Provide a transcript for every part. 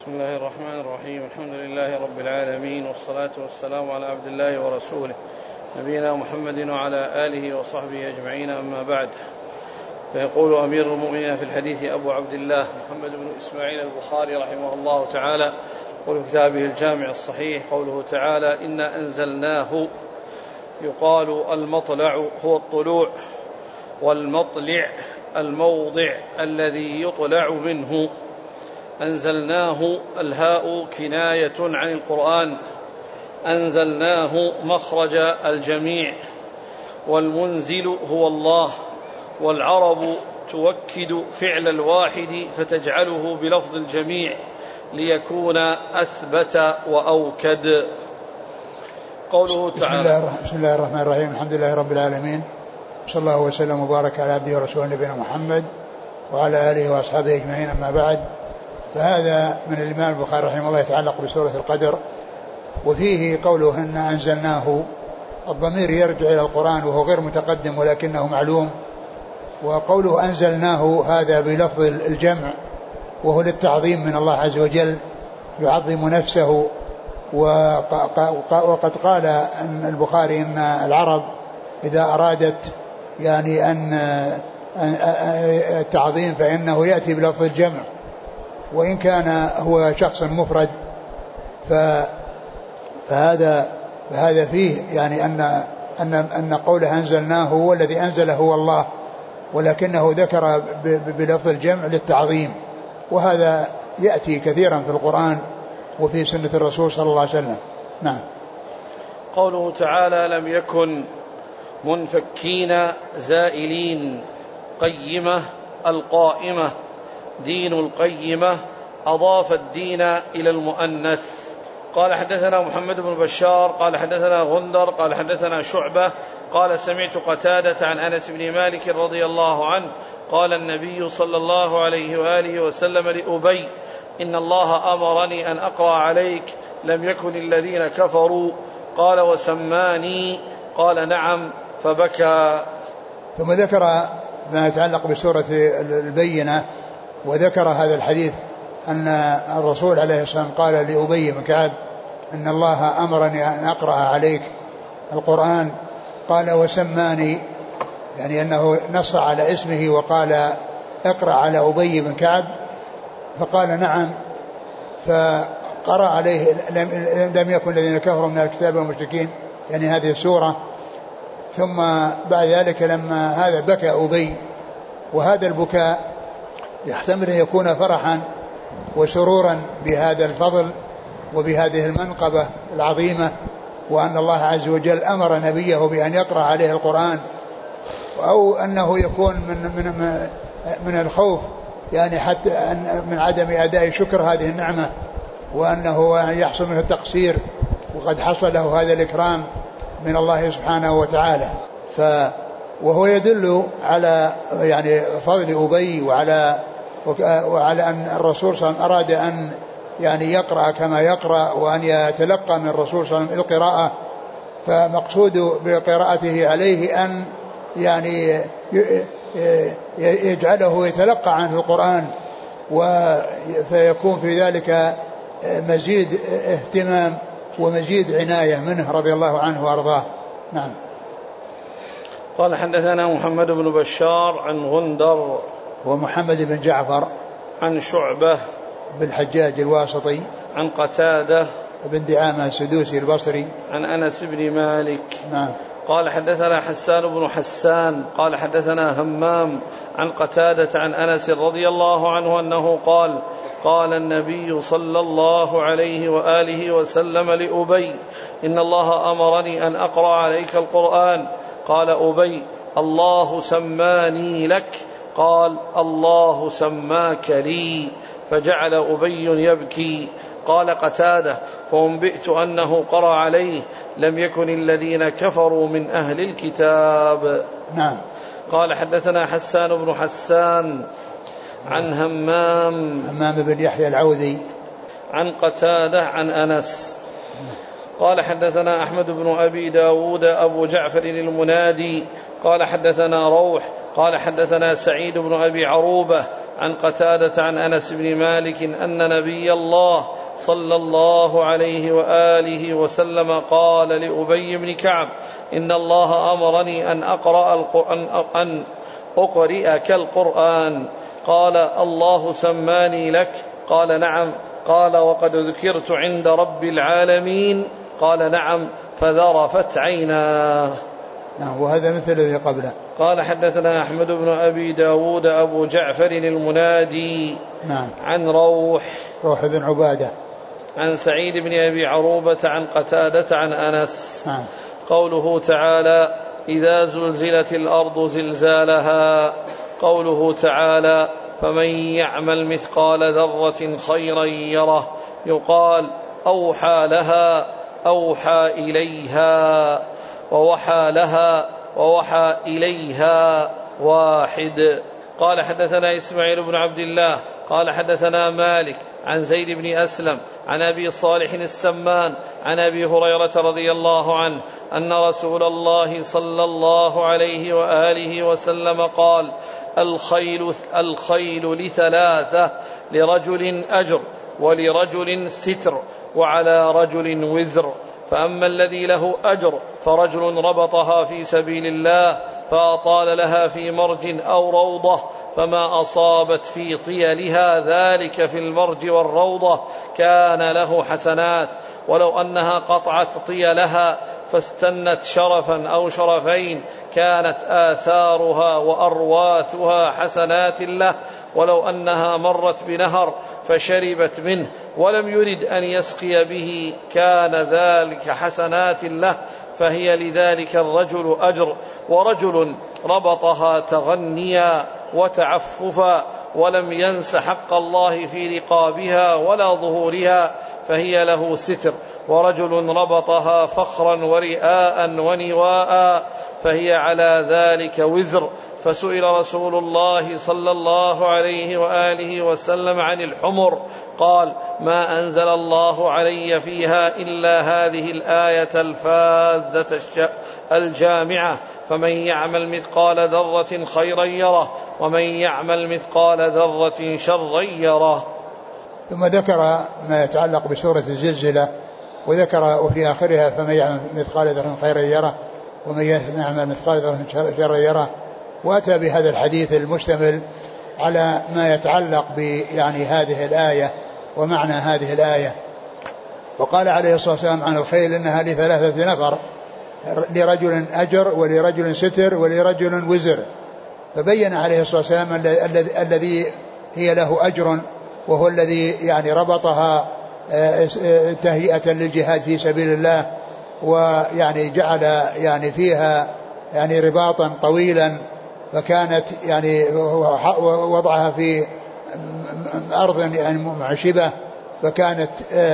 بسم الله الرحمن الرحيم. الحمد لله رب العالمين، والصلاة والسلام على عبد الله ورسوله نبينا محمد وعلى آله وصحبه أجمعين، أما بعد. فيقول أمير المؤمنين في الحديث أبو عبد الله محمد بن إسماعيل البخاري رحمه الله تعالى، قول كتابه الجامع الصحيح قوله تعالى: إنا أنزلناه. يقال المطلع هو الطلوع، والمطلع الموضع الذي يطلع منه. أنزلناه الهاء كناية عن القرآن، أنزلناه مخرج الجميع، والمنزل هو الله. والعرب توكد فعل الواحد فتجعله بلفظ الجميع ليكون أثبت وأوكد. قوله تعالى: بسم الله الرحمن الرحيم. الحمد لله رب العالمين، صلى الله وسلم وبارك على عبده ورسوله نبينا محمد وعلى آله وأصحابه أجمعين، أما بعد. فهذا من الإمام البخاري رحمه الله يتعلق بسورة القدر، وفيه قوله إن أنزلناه. الضمير يرجع إلى القرآن وهو غير متقدم ولكنه معلوم، وقوله أنزلناه هذا بلفظ الجمع وهو للتعظيم من الله عز وجل، يعظم نفسه. وقد قال أن البخاري إن العرب إذا أرادت يعني أن التعظيم فإنه يأتي بلفظ الجمع، وإن كان هو شخص مفرد فهذا فيه يعني أن قوله أنزلناه هو الذي أنزله هو الله، ولكنه ذكر بلفظ الجمع للتعظيم، وهذا يأتي كثيرا في القرآن وفي سنة الرسول صلى الله عليه وسلم. نعم. قوله تعالى: لم يكن منفكين زائلين، قيمة القائمة، دين القيمة، أضاف الدين إلى المؤنث. قال: حدثنا محمد بن بشار قال حدثنا غندر قال حدثنا شعبة قال: سمعت قتادة عن أنس بن مالك رضي الله عنه قال: النبي صلى الله عليه وآله وسلم لأبي: إن الله أمرني أن أقرأ عليك لم يكن الذين كفروا. قال: وسماني؟ قال: نعم. فبكى. ثم ذكر ما يتعلق بسورة البينة، وذكر هذا الحديث أن الرسول عليه الصلاة والسلام قال لأبي بن كعب: إن الله أمرني أن أقرأ عليك القرآن. قال: وسماني، يعني أنه نص على اسمه وقال: اقرأ على أبي بن كعب. فقال: نعم. فقرأ عليه لم يكن الذين كفروا من الكتاب والمشركين، يعني هذه السورة. ثم بعد ذلك لما هذا بكى أبي، وهذا البكاء يحتمل أن يكون فرحا وسرورا بهذا الفضل وبهذه المنقبة العظيمة، وأن الله عز وجل أمر نبيه بأن يقرأ عليه القرآن، أو أنه يكون من الخوف، يعني حتى من عدم أداء شكر هذه النعمة، وأنه يحصل منه التقصير، وقد حصل له هذا الإكرام من الله سبحانه وتعالى. وهو يدل على يعني فضل أبي وعلى أن الرسول صلى الله عليه وسلم أراد أن يعني يقرأ كما يقرأ، وأن يتلقى من الرسول صلى الله عليه وسلم القراءة. فمقصود بقراءته عليه أن يعني يجعله يتلقى عنه القرآن، فيكون في ذلك مزيد اهتمام ومزيد عناية منه رضي الله عنه وأرضاه. نعم. قال: حدثنا محمد بن بشار عن غندر ومحمد بن جعفر عن شعبة بن الحجاج الواسطي عن قتادة بن دعامة السدوسي البصري عن أنس بن مالك. نعم. قال: حدثنا حسان بن حسان قال حدثنا همام عن قتادة عن أنس رضي الله عنه أنه قال: قال النبي صلى الله عليه وآله وسلم لأبي: إن الله أمرني أن أقرأ عليك القرآن. قال أبي: الله سماني لك. قال: الله سماك لي. فجعل أبي يبكي. قال قتادة: فأنبئت أنه قرأ عليه لم يكن الذين كفروا من أهل الكتاب. نعم. قال: حدثنا حسان بن حسان عن همام بن يحيى العوذي عن قتادة عن أنس. قال: حدثنا أحمد بن أبي داود أبو جعفر المنادي قال: حدثنا روح قال: حدثنا سعيد بن أبي عروبة عن قتادة عن أنس بن مالك أن نبي الله صلى الله عليه وآله وسلم قال لأبي بن كعب: إن الله أمرني أن أقرئك القرآن. قال: الله سماني لك؟ قال: نعم. قال: وقد ذكرت عند رب العالمين؟ قال: نعم. فذرفت عيناه. وهذا مثل الذي قبله. قال: حدثنا أحمد بن أبي داود أبو جعفر المنادي عن روح بن عبادة عن سعيد بن أبي عروبة عن قتادة عن أنس. قوله تعالى: إذا زلزلت الأرض زلزالها. قوله تعالى: فمن يعمل مثقال ذرة خيرا يره. يقال: أوحى لها، أوحى إليها، ووحى لها، ووحى إليها واحد. قال: حدثنا إسماعيل بن عبد الله قال: حدثنا مالك عن زيد بن أسلم عن أبي صالح السمان عن أبي هريرة رضي الله عنه أن رسول الله صلى الله عليه وآله وسلم قال: الخيل لثلاثة: لرجل أجر، ولرجل ستر، وعلى رجل وزر. فأما الذي له أجر فرجل ربطها في سبيل الله فأطال لها في مرج أو روضة، فما أصابت في طيلها ذلك في المرج والروضة كان له حسنات، ولو أنها قطعت طيلها فاستنت شرفا أو شرفين كانت آثارها وأرواثها حسنات له، ولو أنها مرت بنهر فشربت منه ولم يرد أن يسقي به كان ذلك حسنات له، فهي لذلك الرجل أجر. ورجل ربطها تغنيا وتعففا ولم ينس حق الله في رقابها ولا ظهورها فهي له ستر. ورجل ربطها فخرا ورئاء ونواء فهي على ذلك وزر. فسئل رسول الله صلى الله عليه وآله وسلم عن الحمر قال: ما أنزل الله علي فيها إلا هذه الآية الفاذة الجامعة: فمن يعمل مثقال ذرة خيرا يره، ومن يعمل مثقال ذرة شرا يره. ثم ذكر ما يتعلق بسورة الزلزلة، وذكر وفي آخرها: فمن يعمل مثقال ذرة خيرا يره، ومن يعمل مثقال ذرة شرا يره. وأتى بهذا الحديث المشتمل على ما يتعلق يعني هذه الآية ومعنى هذه الآية. وقال عليه الصلاة والسلام عن الخيل إنها لثلاثة نفر: لرجل أجر، ولرجل ستر، ولرجل وزر. فبين عليه الصلاة والسلام الذي هي له أجر، وهو الذي يعني ربطها تهيئة للجهاد في سبيل الله، ويعني جعل يعني فيها يعني رباطا طويلا، فكانت يعني وضعها في أرض يعني معشبة، فكانت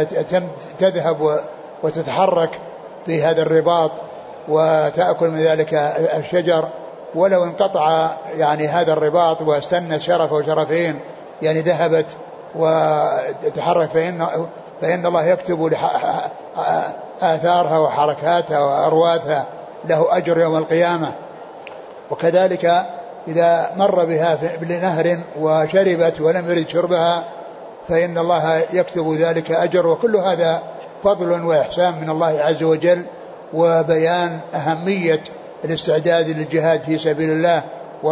تذهب وتتحرك في هذا الرباط وتأكل من ذلك الشجر. ولو انقطع يعني هذا الرباط واستنت شرف وشرفين يعني ذهبت وتتحرك، فإن الله يكتب آثارها وحركاتها وأرواثها له أجر يوم القيامة. وكذلك إذا مر بها بنهر وشربت ولم يرد شربها فإن الله يكتب ذلك أجر. وكل هذا فضل وإحسان من الله عز وجل، وبيان أهمية الاستعداد للجهاد في سبيل الله،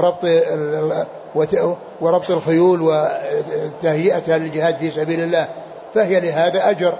وربط الخيول وتهيئتها للجهاد في سبيل الله، فهي لهذا أجر.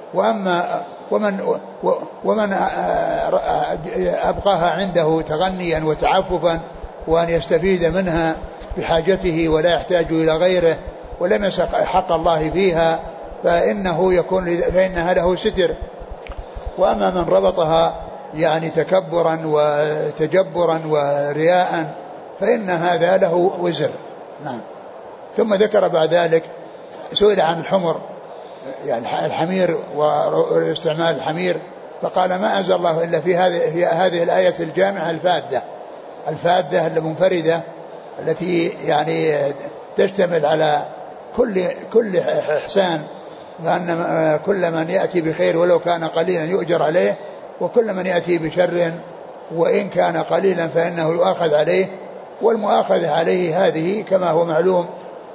ومن أبقاها عنده تغنيا وتعففا وأن يستفيد منها بحاجته ولا يحتاج إلى غيره ولم يسق حق الله فيها فإنها له ستر. وأما من ربطها يعني تكبرا وتجبرا ورياء فإن هذا له وزر. نعم. ثم ذكر بعد ذلك سئل عن الحمر يعني الحمير واستعمال الحمير، فقال: ما أنزل الله إلا في هذه الآية الجامعة الفاذة المنفردة التي يعني تشتمل على كل إحسان، وأن كل من يأتي بخير ولو كان قليلا يؤجر عليه، وكل من يأتي بشر وإن كان قليلا فإنه يؤاخذ عليه. والمؤاخذة عليه هذه كما هو معلوم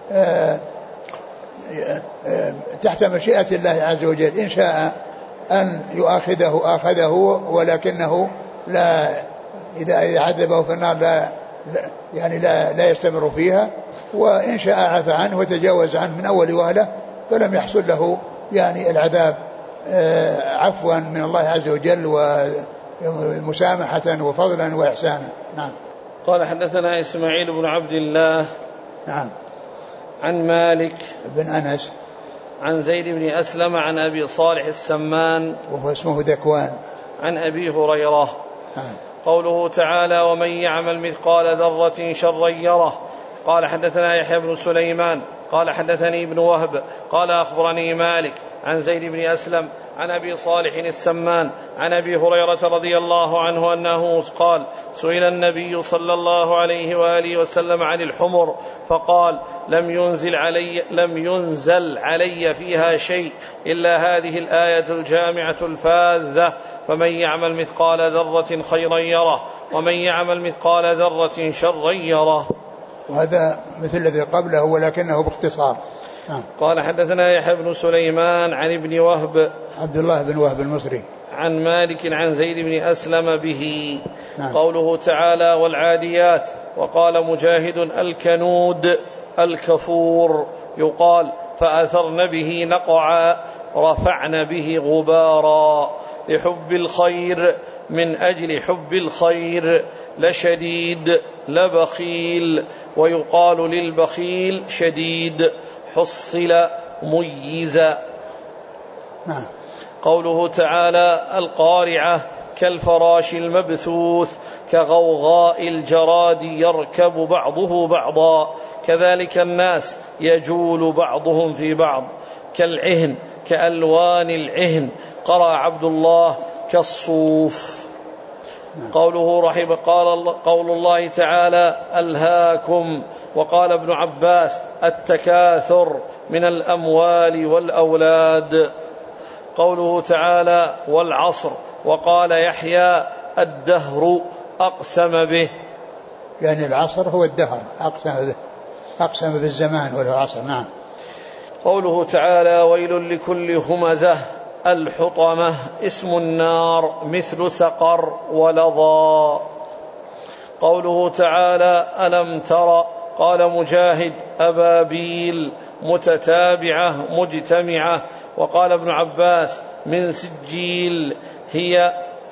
تحت مشيئة الله عز وجل. إن شاء أن يؤاخذه آخذه، ولكنه لا، إذا عذبه في النار لا يستمر فيها، وإن شاء عفى عنه وتجاوز عنه من أول وهلة، فلم يحصل له يعني العذاب عفوا من الله عز وجل ومسامحة وفضلا وإحسانا. نعم. قال حدثنا إسماعيل بن عبد الله نعم عن مالك بن أنس عن زيد بن أسلم عن أبي صالح السمان وهو اسمه ذكوان عن أبي هريرة. قوله تعالى: ومن يعمل مثقال ذرة شرا يره. قال حدثنا يحيى بن سليمان قال حدثني ابن وهب قال أخبرني مالك عن زيد بن أسلم عن أبي صالح السمان عن أبي هريرة رضي الله عنه أنه قال: سئل النبي صلى الله عليه وآله وسلم عن الحمر فقال: لم ينزل علي فيها شيء إلا هذه الآية الجامعة الفاذة: فمن يعمل مثقال ذرة خيرا يره ومن يعمل مثقال ذرة شرا يره. وهذا مثل الذي قبله ولكنه باختصار. قال حدثنا يحيى بن سليمان عن ابن وهب عبد الله بن وهب المصري عن مالك عن زيد بن أسلم به. قوله تعالى: والعاديات. وقال مجاهد: الكنود الكفور، يقال فأثرن به نقعا رفعن به غبارا. لحب الخير، من أجل حب الخير، لشديد لبخيل، ويقال للبخيل شديد، حصل ميزا. قوله تعالى: القارعة، كالفراش المبثوث، كغوغاء الجراد يركب بعضه بعضا، كذلك الناس يجول بعضهم في بعض، كالعهن، كألوان العهن. قرأ عبد الله: كالصوف. قوله رحمه قول الله تعالى: ألهاكم. وقال ابن عباس: التكاثر من الأموال والأولاد. قوله تعالى: والعصر. وقال يحيى: الدهر أقسم به، يعني العصر هو الدهر، أقسم بالزمان والعصر. نعم. قوله تعالى: ويل لكل همزة. الحطمة اسم النار مثل سقر ولظى. قوله تعالى: ألم تر. قال مجاهد: أبابيل، متتابعة مجتمعة. وقال ابن عباس: من سجيل، هي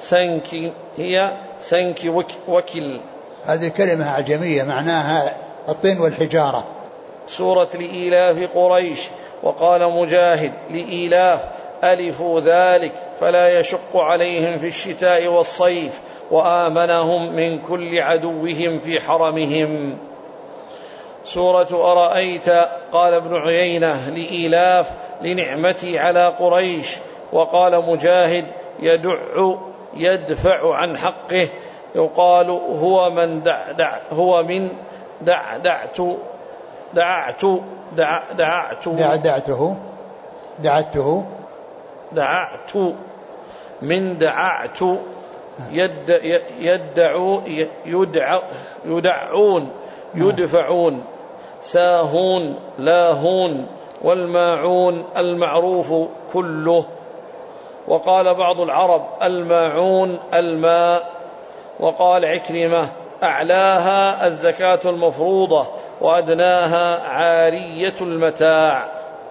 سنك وكل. هذه كلمة عجمية معناها الطين والحجارة. سورة لإيلاف قريش. وقال مجاهد: لإيلاف، ألفوا ذلك فلا يشق عليهم في الشتاء والصيف، وآمنهم من كل عدوهم في حرمهم. سورة أرأيت. قال ابن عيينة: لإيلاف، لنعمتي على قريش. وقال مجاهد: يدفع عن حقه، يقال هو من دععته من دععت، يدفعون، ساهون لاهون، والماعون المعروف كله. وقال بعض العرب: الماعون الماء. وقال عكرمة: أعلاها الزكاة المفروضة، وأدناها عارية المتاع.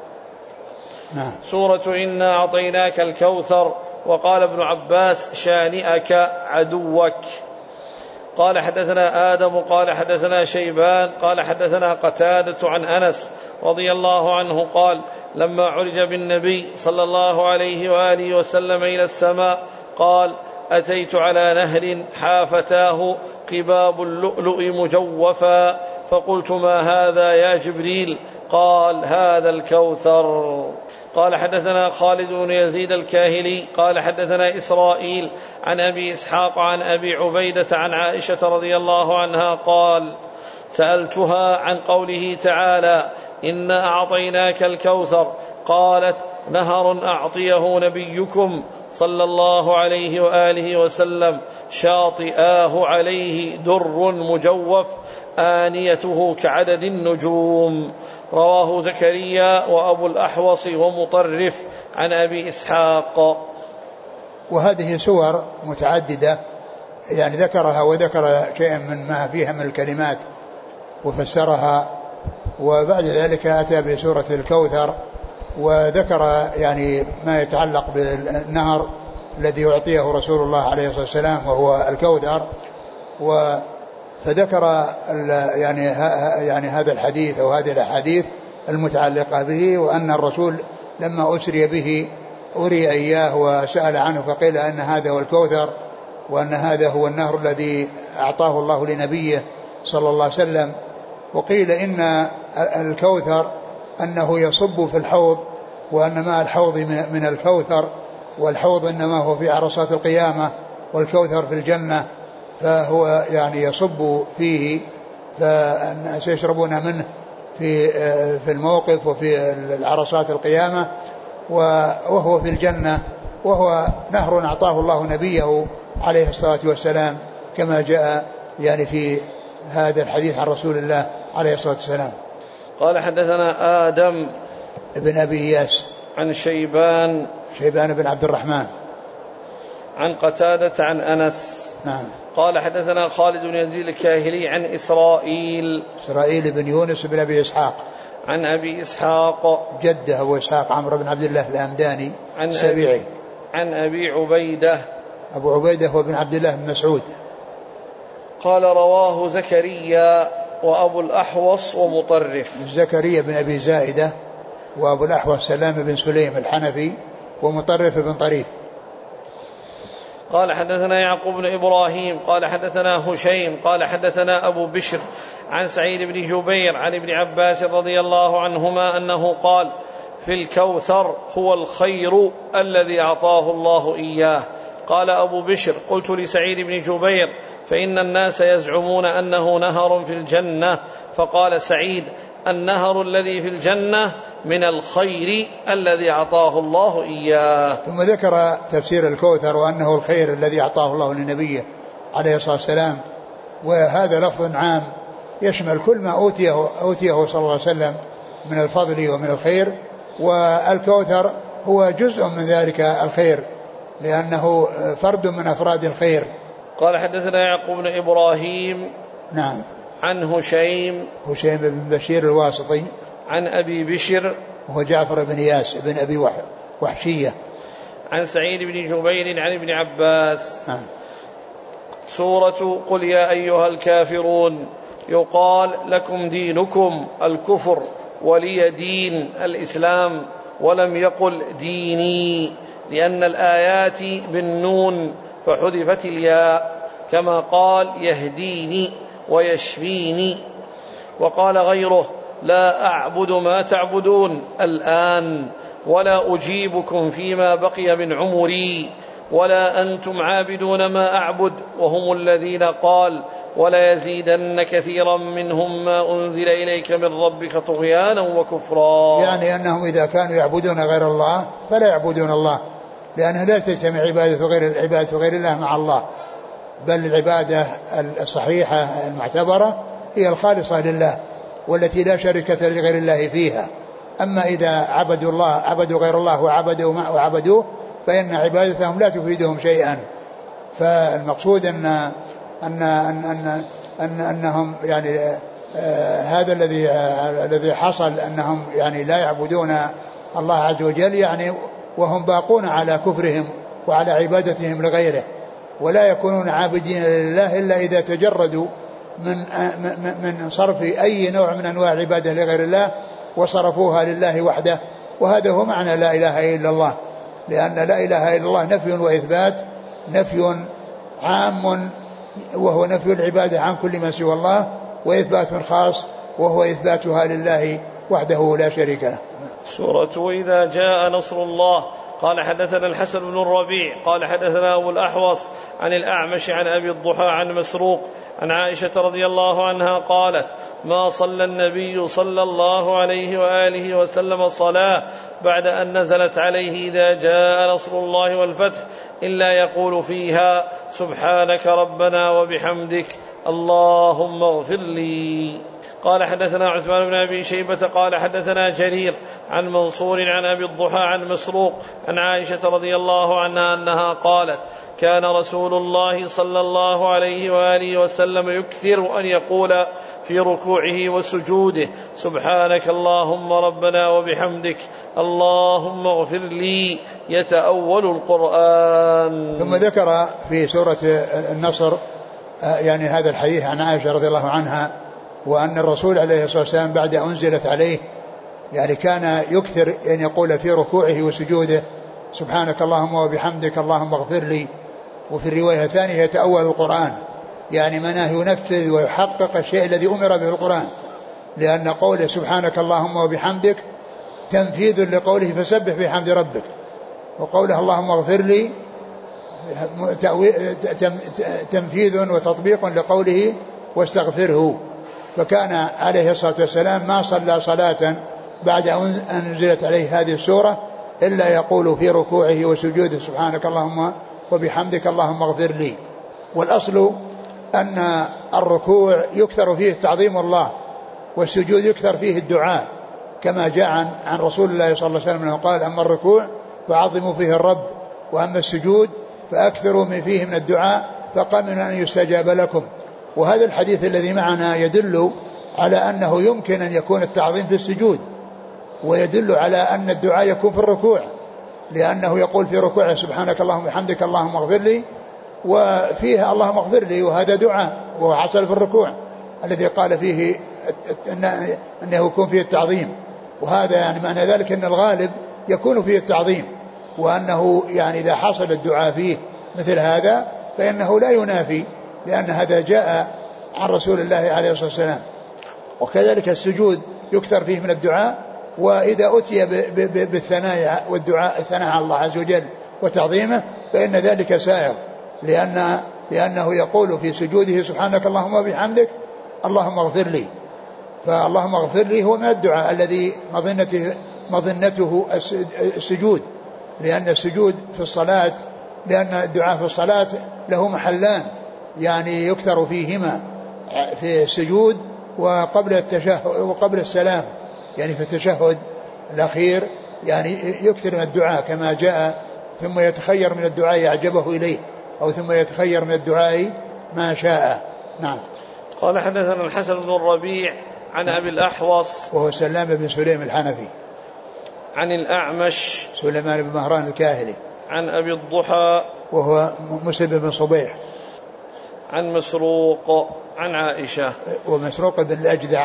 سورة إنا أعطيناك الكوثر. وقال ابن عباس: شانئك عدوك. قال حدثنا آدم قال حدثنا شيبان قال حدثنا قتادة عن أنس رضي الله عنه قال: لما عرج بالنبي صلى الله عليه وآله وسلم إلى السماء قال: أتيت على نهر حافتاه قباب اللؤلؤ مجوفا، فقلت: ما هذا يا جبريل؟ قال: هذا الكوثر. قال حدثنا خالد بن يزيد الكاهلي قال حدثنا إسرائيل عن أبي إسحاق عن أبي عبيدة عن عائشة رضي الله عنها قال: سألتها عن قوله تعالى: إنا أعطيناك الكوثر. قالت: نهر أعطيه نبيكم صلى الله عليه وآله وسلم شاطئاه عليه در مجوف آنيته كعدد النجوم. رواه زكريا وأبو الأحوص ومطرف عن أبي إسحاق. وهذه سور متعددة يعني ذكرها وذكر شيئا من ما فيها من الكلمات وفسرها، وبعد ذلك أتى بسورة الكوثر وذكر يعني ما يتعلق بالنهر الذي يعطيه رسول الله عليه الصلاة والسلام وهو الكوثر، فذكر يعني هذا الحديث أو هذه الأحاديث المتعلقة به، وأن الرسول لما أسري به أري إياه وسأل عنه فقيل أن هذا هو الكوثر، وأن هذا هو النهر الذي أعطاه الله لنبيه صلى الله عليه وسلم. وقيل إن الكوثر أنه يصب في الحوض، وأن ماء الحوض من الكوثر، والحوض إنما هو في عرصات القيامة، والكوثر في الجنة، فهو يعني يصب فيه فالناس يشربون منه في الموقف وفي العرصات القيامة، وهو في الجنة، وهو نهر أعطاه الله نبيه عليه الصلاة والسلام كما جاء يعني في هذا الحديث عن رسول الله عليه الصلاة والسلام. قال حدثنا آدم ابن أبي إياس عن شيبان بن عبد الرحمن عن قتادة عن أنس. نعم. قال حدثنا خالد بن يزيد الكاهلي عن إسرائيل بن يونس بن أبي إسحاق عن أبي إسحاق جده أبو إسحاق عمرو بن عبد الله الهمداني السبيعي عن أبي عبيدة أبو عبيدة هو بن عبد الله بن مسعود. قال رواه زكريا وأبو الأحوص ومطرف. زكريا بن أبي زائدة وأبو الأحوص سلام بن سليم الحنفي ومطرف بن طريف. قال حدثنا يعقوب بن إبراهيم قال حدثنا هشيم قال حدثنا أبو بشر عن سعيد بن جبير عن ابن عباس رضي الله عنهما أنه قال في الكوثر هو الخير الذي أعطاه الله إياه. قال أبو بشر قلت لسعيد بن جبير فإن الناس يزعمون أنه نهر في الجنة، فقال سعيد النهر الذي في الجنة من الخير الذي أعطاه الله إياه. ثم ذكر تفسير الكوثر وأنه الخير الذي أعطاه الله لنبيه عليه الصلاة والسلام، وهذا لفظ عام يشمل كل ما أوتيه صلى الله عليه وسلم من الفضل ومن الخير، والكوثر هو جزء من ذلك الخير لأنه فرد من أفراد الخير. قال حدثنا يعقوب بن إبراهيم نعم عن هشيم بن بشير الواسطي عن أبي بشر وهو جعفر بن ياس بن أبي وحشية عن سعيد بن جبير عن ابن عباس. سورة قل يا أيها الكافرون يقال لكم دينكم الكفر ولي دين الإسلام، ولم يقل ديني لأن الآيات بالنون فحذفت الياء، كما قال يهديني ويشفيني. وقال غيره لا أعبد ما تعبدون الآن ولا أجيبكم فيما بقي من عمري ولا أنتم عابدون ما أعبد، وهم الذين قال ولا يزيدن كثيرا منهم ما أنزل إليك من ربك طغيانا وكفرا. يعني أنهم إذا كانوا يعبدون غير الله فلا يعبدون الله، لأنه لا تجتمع عبادة غير الله مع الله، بل العبادة الصحيحة المعتبرة هي الخالصة لله والتي لا شركة لغير الله فيها. أما إذا عبدوا غير الله وعبدوه فإن عبادتهم لا تفيدهم شيئا. فالمقصود أنهم يعني هذا الذي حصل أنهم يعني لا يعبدون الله عز وجل، يعني وهم باقون على كفرهم وعلى عبادتهم لغيره، ولا يكونون عابدين لله إلا إذا تجردوا من صرف أي نوع من أنواع العبادة لغير الله وصرفوها لله وحده. وهذا هو معنى لا إله إلا الله، لأن لا إله إلا الله نفي وإثبات، نفي عام وهو نفي العبادة عن كل ما سوى الله، وإثبات خاص وهو إثباتها لله وحده لا شريك له. سورة إذا جاء نصر الله قال حدثنا الحسن بن الربيع قال حدثنا أبو الأحوص عن الأعمش عن أبي الضحى عن مسروق عن عائشة رضي الله عنها قالت ما صلى النبي صلى الله عليه وآله وسلم صلاة بعد أن نزلت عليه إذا جاء نصر الله والفتح إلا يقول فيها سبحانك ربنا وبحمدك اللهم اغفر لي. قال حدثنا عثمان بن أبي شيبة قال حدثنا جرير عن منصور عن أبي الضحى عن مسروق عن عائشة رضي الله عنها أنها قالت كان رسول الله صلى الله عليه وآله وسلم يكثر أن يقول في ركوعه وسجوده سبحانك اللهم ربنا وبحمدك اللهم اغفر لي يتأول القرآن. ثم ذكر في سورة النصر يعني هذا الحديث عن عائشة رضي الله عنها وأن الرسول عليه الصلاة والسلام بعد أنزلت عليه يعني كان يكثر أن يقول في ركوعه وسجوده سبحانك اللهم وبحمدك اللهم اغفر لي. وفي الرواية الثانية يتأول القرآن يعني مناه ينفذ ويحقق الشيء الذي أمر به القرآن لأن قوله سبحانك اللهم وبحمدك تنفيذ لقوله فسبح بحمد ربك وقوله اللهم اغفر لي تنفيذ وتطبيق لقوله واستغفره. فكان عليه الصلاة والسلام ما صلى صلاة بعد أن أنزلت عليه هذه السورة إلا يقول في ركوعه وسجوده سبحانك اللهم وبحمدك اللهم اغفر لي. والأصل أن الركوع يكثر فيه تعظيم الله والسجود يكثر فيه الدعاء كما جاء عن رسول الله صلى الله عليه وسلم أنه قال أما الركوع فعظموا فيه الرب وأما السجود فأكثروا فيه من الدعاء فقامن أن يستجاب لكم. وهذا الحديث الذي معنا يدل على أنه يمكن أن يكون التعظيم في السجود ويدل على أن الدعاء يكون في الركوع لأنه يقول في ركوعه سبحانك اللهم وبحمدك اللهم اغفر لي وفيها اللهم اغفر لي وهذا دعاء وهو حصل في الركوع الذي قال فيه أنه يكون فيه التعظيم. وهذا يعني معنى ذلك أن الغالب يكون فيه التعظيم وأنه يعني إذا حصل الدعاء فيه مثل هذا فإنه لا ينافي لأن هذا جاء عن رسول الله عليه الصلاة والسلام. وكذلك السجود يكثر فيه من الدعاء وإذا أتي بالثناء والدعاء الثناء على الله عز وجل وتعظيمه فإن ذلك سائر لأنه يقول في سجوده سبحانك اللهم وبحمدك اللهم اغفر لي. فاللهم اغفر لي هو من الدعاء الذي مظنته السجود لأن السجود في الصلاة لأن الدعاء في الصلاة له محلان يعني يكثر فيهما في السجود وقبل التشهد وقبل السلام يعني في التشهد الأخير يعني يكثر من الدعاء كما جاء ثم يتخير من الدعاء يعجبه إليه أو ثم يتخير من الدعاء ما شاء. نعم. قال حدثنا الحسن بن الربيع عن أبي الأحوص وهو سلام بن سليم الحنفي عن الأعمش سليمان بن مهران الكاهلي عن أبي الضحى وهو مسلم بن صبيح عن مسروق عن عائشة ومسروق بن الأجدع.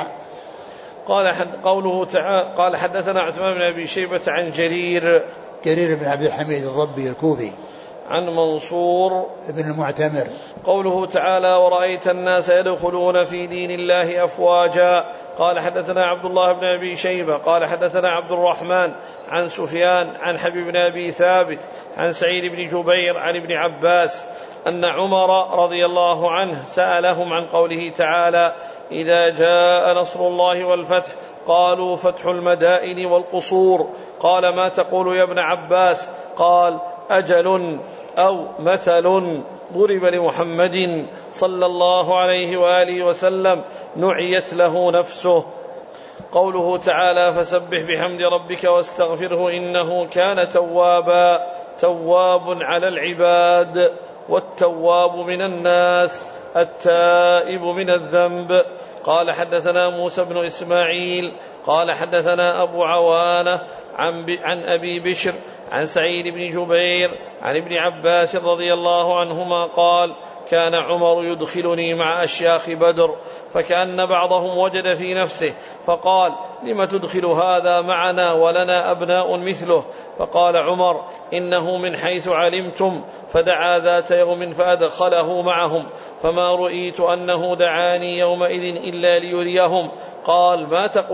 قوله تعالى قال حدثنا عثمان بن أبي شيبة عن جرير بن عبد الحميد الضبي الكوفي عن منصور بن المعتمر. قوله تعالى ورأيت الناس يدخلون في دين الله أفواجا. قال حدثنا عبد الله بن أبي شيبة قال حدثنا عبد الرحمن عن سفيان عن حبيب بن أبي ثابت عن سعيد بن جبير عن ابن عباس أن عمر رضي الله عنه سألهم عن قوله تعالى إذا جاء نصر الله والفتح قالوا فتح المدائن والقصور. قال ما تقول يا ابن عباس؟ قال أجل أو مثل ضرب لمحمد صلى الله عليه وآله وسلم نعيت له نفسه. قوله تعالى فسبح بحمد ربك واستغفره إنه كان توابا. تواب على العباد والتواب من الناس التائب من الذنب. قال حدثنا موسى بن إسماعيل قال حدثنا أبو عوانة عن أبي بشر عن سعيد بن جبير عن ابن عباس رضي الله عنهما قال كان عمر يدخلني مع أشياخ بدر فكأن بعضهم وجد في نفسه فقال لم تدخل هذا معنا ولنا أبناء مثله؟ فقال عمر إنه من حيث علمتم. فدعا ذات يوم فأدخله معهم فما رؤيت أنه دعاني يومئذ إلا ليريهم. قال ما تقولون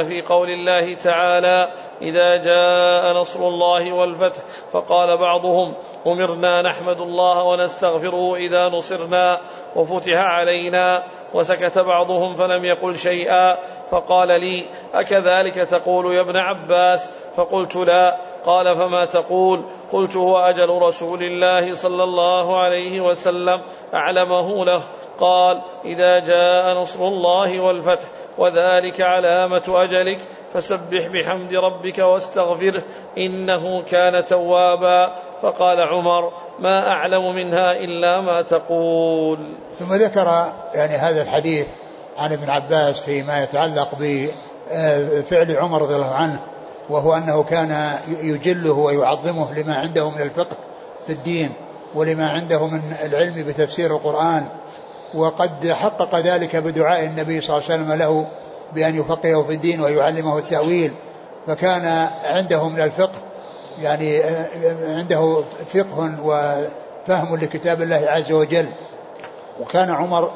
في قول الله تعالى إذا جاء نصر الله والفتح فقال بعضهم أمرنا نحمد الله ونستغفره إذا نصرنا وفتح علينا، وسكت بعضهم فلم يقل شيئا، فقال لي أكذلك تقول يا ابن عباس؟ فقلت لا. قال فما تقول؟ قلت هو أجل رسول الله صلى الله عليه وسلم أعلمه له. قال إذا جاء نصر الله والفتح وذلك علامة أجلك فسبح بحمد ربك واستغفره إنه كان توابا. فقال عمر ما أعلم منها إلا ما تقول. ثم ذكر يعني هذا الحديث عن ابن عباس فيما يتعلق بفعل عمر رضي الله عنه، وهو أنه كان يجله ويعظمه لما عنده من الفقه في الدين ولما عنده من العلم بتفسير القرآن، وقد حقق ذلك بدعاء النبي صلى الله عليه وسلم له بأن يفقهه في الدين ويعلمه التأويل، فكان عنده من الفقه يعني عنده فقه وفهم لكتاب الله عز وجل. وكان عمر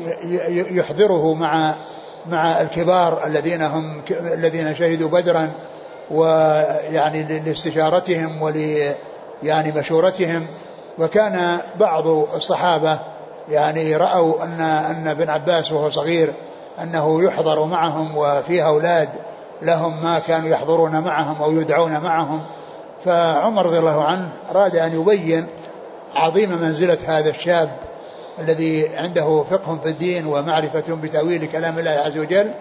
يحضره مع الكبار الذين شهدوا بدرا، ويعني لاستشارتهم يعني مشورتهم. وكان بعض الصحابة يعني رأوا أن ابن عباس وهو صغير أنه يحضر معهم وفيه أولاد لهم ما كانوا يحضرون معهم أو يدعون معهم، فعمر رضي الله عنه أراد أن يبين عظيم منزلة هذا الشاب الذي عنده فقه في الدين ومعرفة بتأويل كلام الله عز وجل،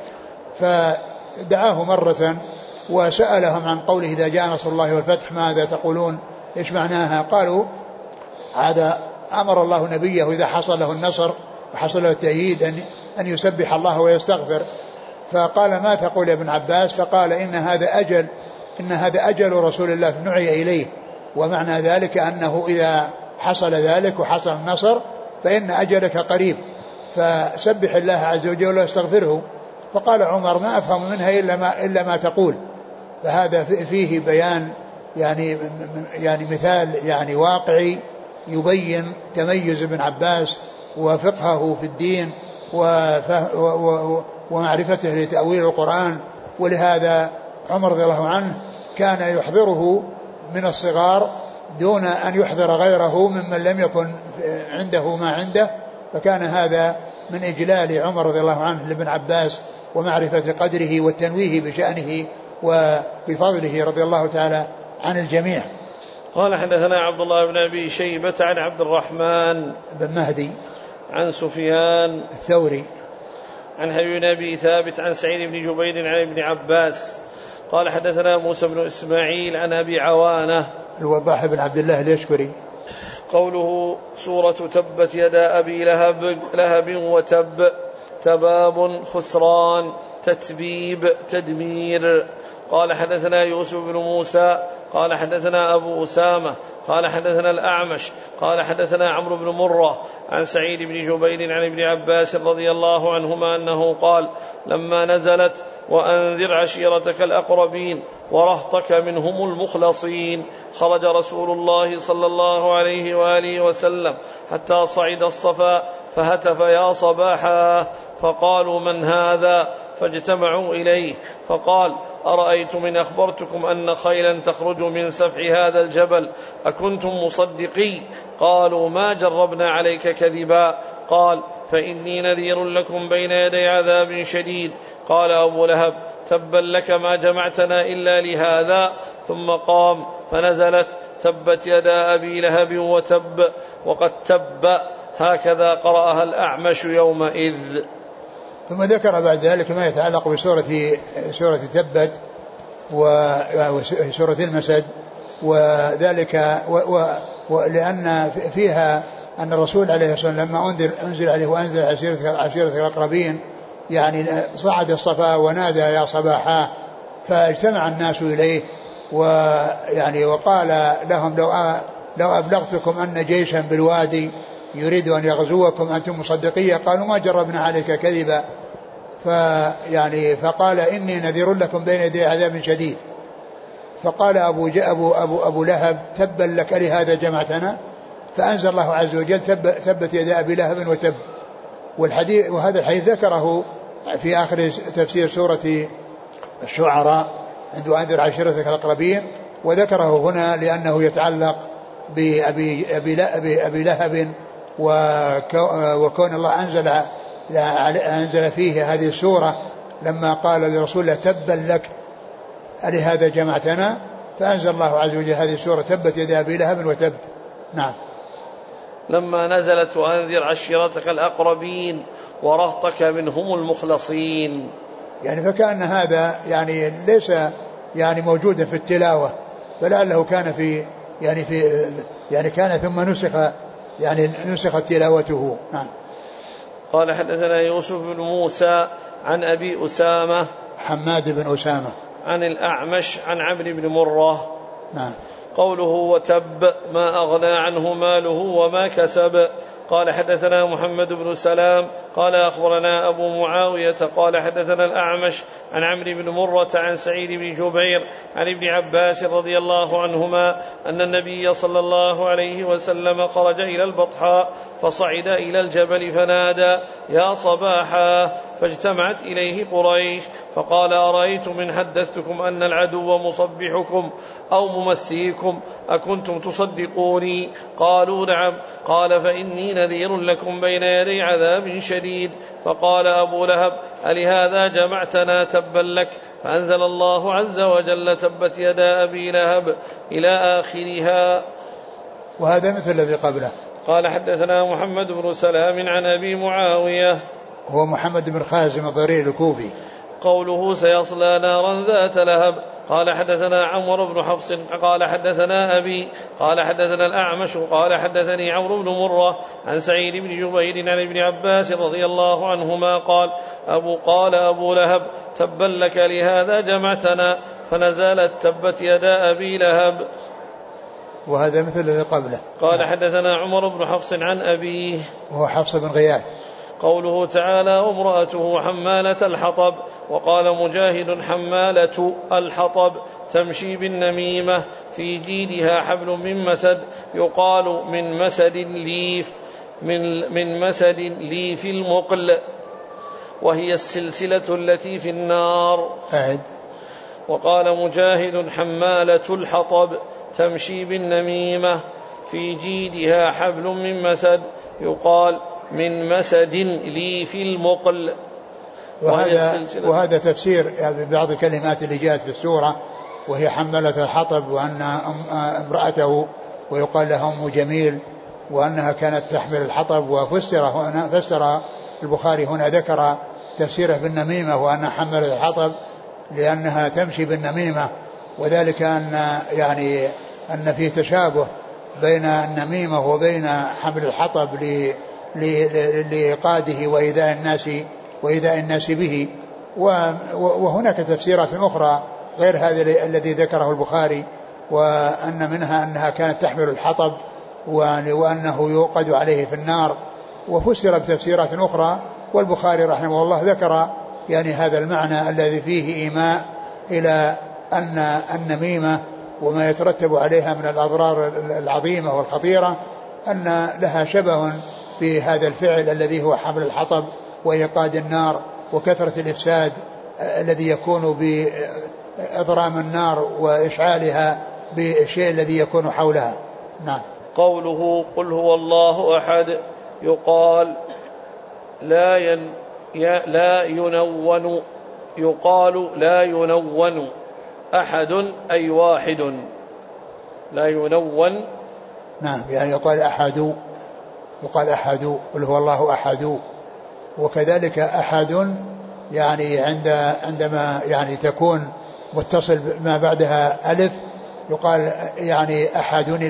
فدعاه مرة وسألهم عن قوله إذا جاء نصر الله والفتح ماذا تقولون، إيش معناها؟ قالوا هذا أمر الله نبيه إذا حصل له النصر وحصل له التأييد أن يسبح الله ويستغفر. فقال ما تقول يا ابن عباس؟ فقال إن هذا أجل رسول الله نعي إليه، ومعنى ذلك أنه إذا حصل ذلك وحصل النصر فإن أجلك قريب، فسبح الله عز وجل واستغفره. فقال عمر ما أفهم منها إلا ما تقول. فهذا فيه بيان يعني مثال يعني واقعي يبين تميز ابن عباس وفقهه في الدين ومعرفته لتأويل القرآن. ولهذا عمر رضي الله عنه كان يحضره من الصغار دون أن يحضر غيره ممن لم يكن عنده ما عنده، فكان هذا من إجلال عمر رضي الله عنه لابن عباس ومعرفة قدره والتنويه بشأنه وبفضله رضي الله تعالى عن الجميع. قال حدثنا عبد الله بن أبي شيبة عن عبد الرحمن بن مهدي عن سفيان الثوري عن حبيب بن أبي ثابت عن سعيد بن جبير عن ابن عباس قال حدثنا موسى بن إسماعيل عن أبي عوانة الوضاح بن عبد الله اليشكري. قوله سورة تبت يدا أبي لهب وتب، تباب خسران تتبيب تدمير. قال حدثنا يوسف بن موسى قال حدثنا أبو أسامة قال حدثنا الأعمش قال حدثنا عمرو بن مرة عن سعيد بن جبير عن ابن عباس رضي الله عنهما أنه قال لما نزلت وأنذر عشيرتك الأقربين ورهطك منهم المخلصين خرج رسول الله صلى الله عليه وآله وسلم حتى صعد الصفا فهتف يا صباحا، فقالوا من هذا؟ فاجتمعوا إليه فقال أرأيتم إن أخبرتكم أن خيلا تخرج من سفح هذا الجبل أكنتم مصدقي؟ قالوا ما جربنا عليك كذبا. قال فإني نذير لكم بين يدي عذاب شديد. قال أبو لهب تبا لك ما جمعتنا إلا لهذا. ثم قام فنزلت تبت يدا أبي لهب وتب، وقد تب هكذا قرأها الأعمش يومئذ. ثم ذكر بعد ذلك ما يتعلق بسورة تبت وسورة المسد، وذلك ولأن فيها أن الرسول عليه الصلاة والسلام لما أنزل عليه وأنزل عشيرة الأقربين يعني صعد الصفا ونادى يا صباحا، فاجتمع الناس إليه ويعني وقال لهم لو أبلغتكم أن جيشا بالوادي يريد أن يغزوكم أنتم مصدقية؟ قالوا ما جربنا عليك كذبا. فقال إني نذير لكم بين يدي عذاب شديد. فقال أبو لهب تبا لك لهذا جمعتنا، فأنزل الله عز وجل تبت يدا أبي لهب وتب. وهذا الحديث ذكره في آخر تفسير سورة الشعراء عند وأنذر عشيرتك الأقربين، وذكره هنا لأنه يتعلق بأبي لهب، وكون الله أنزل فيه هذه السورة لما قال لرسول الله تبا لك ألهذا جمعتنا، فأنزل الله عز وجل هذه السورة تبت يدا أبي لهب وتب. نعم. لما نزلت وأنذر عشيرتك الأقربين ورهطك منهم المخلصين، يعني فكأن هذا يعني ليس يعني موجودا في التلاوة، فلعله كان يعني كان ثم نسخت تلاوته. نعم. قال حدثنا يوسف بن موسى عن أبي أسامة حماد بن أسامة عن الأعمش عن عمرو بن مرة. نعم. قوله وتب ما أغنى عنه ماله وما كسب. قال حدثنا محمد بن سلام قال أخبرنا أبو معاوية قال حدثنا الأعمش عن عمرو بن مرة عن سعيد بن جبير عن ابن عباس رضي الله عنهما أن النبي صلى الله عليه وسلم خرج إلى البطحاء فصعد إلى الجبل فنادى يا صباحا، فاجتمعت إليه قريش فقال أرأيتم إن حدثتكم أن العدو مصبحكم أو ممسيكم أكنتم تصدقوني؟ قالوا نعم. قال فإني نذير لكم بين يدي عذاب شديد. فقال أبو لهب ألهذا جمعتنا تبا لك؟ فأنزل الله عز وجل تبت يدا أبي لهب إلى آخرها. وهذا مثل الذي قبله. قال حدثنا محمد بن سلام عن أبي معاوية هو محمد بن خازم الضرير الكوفي. قوله سيصلى نارا ذات لهب. قال حدثنا عمرو بن حفص قال حدثنا أبي قال حدثنا الأعمش قال حدثني عمرو بن مرة عن سعيد بن جبير عن ابن عباس رضي الله عنهما قال أبو لهب تبا لك لهذا جمعتنا، فنزلت تبت يدا أبي لهب. وهذا مثل الذي قبله. قال حدثنا عمر بن حفص عن أبيه وهو حفص بن غياث. قوله تعالى وامرأته حمالة الحطب. وقال مجاهد حمالة الحطب تمشي بالنميمة في جيدها حبل من مسد يقال من مسد ليف المقل، وهي السلسلة التي في النار. وقال مجاهد حمالة الحطب تمشي بالنميمة في جيدها حبل من مسد يقال من مسد ليف المقل. وهذا تفسير يعني بعض الكلمات اللي جاءت في السورة، وهي حملة الحطب وأن امرأته ويقال لها أم جميل وأنها كانت تحمل الحطب. فسر البخاري هنا ذكر تفسيره بالنميمة وأن حملة الحطب لأنها تمشي بالنميمة، وذلك أن فيه تشابه بين النميمة وبين حمل الحطب لإيقاده وإيذاء الناس به. وهناك تفسيرات أخرى غير هذا الذي ذكره البخاري، وأن منها أنها كانت تحمل الحطب وأنه يوقد عليه في النار، وفسر بتفسيرات أخرى. والبخاري رحمه الله ذكر هذا المعنى الذي فيه إيماء إلى أن النميمة وما يترتب عليها من الأضرار العظيمة والخطيرة أن لها شبه بهذا الفعل الذي هو حمل الحطب وإيقاد النار وكثرة الإفساد الذي يكون بإضرام النار وإشعالها بالشيء الذي يكون حولها. نعم. قوله قل هو الله أحد يقال لا ينون أحد أي واحد، لا ينون. نعم، يقال أحد قل هو الله أحد. وكذلك أحد عندما تكون متصل ما بعدها ألف يقال أحدني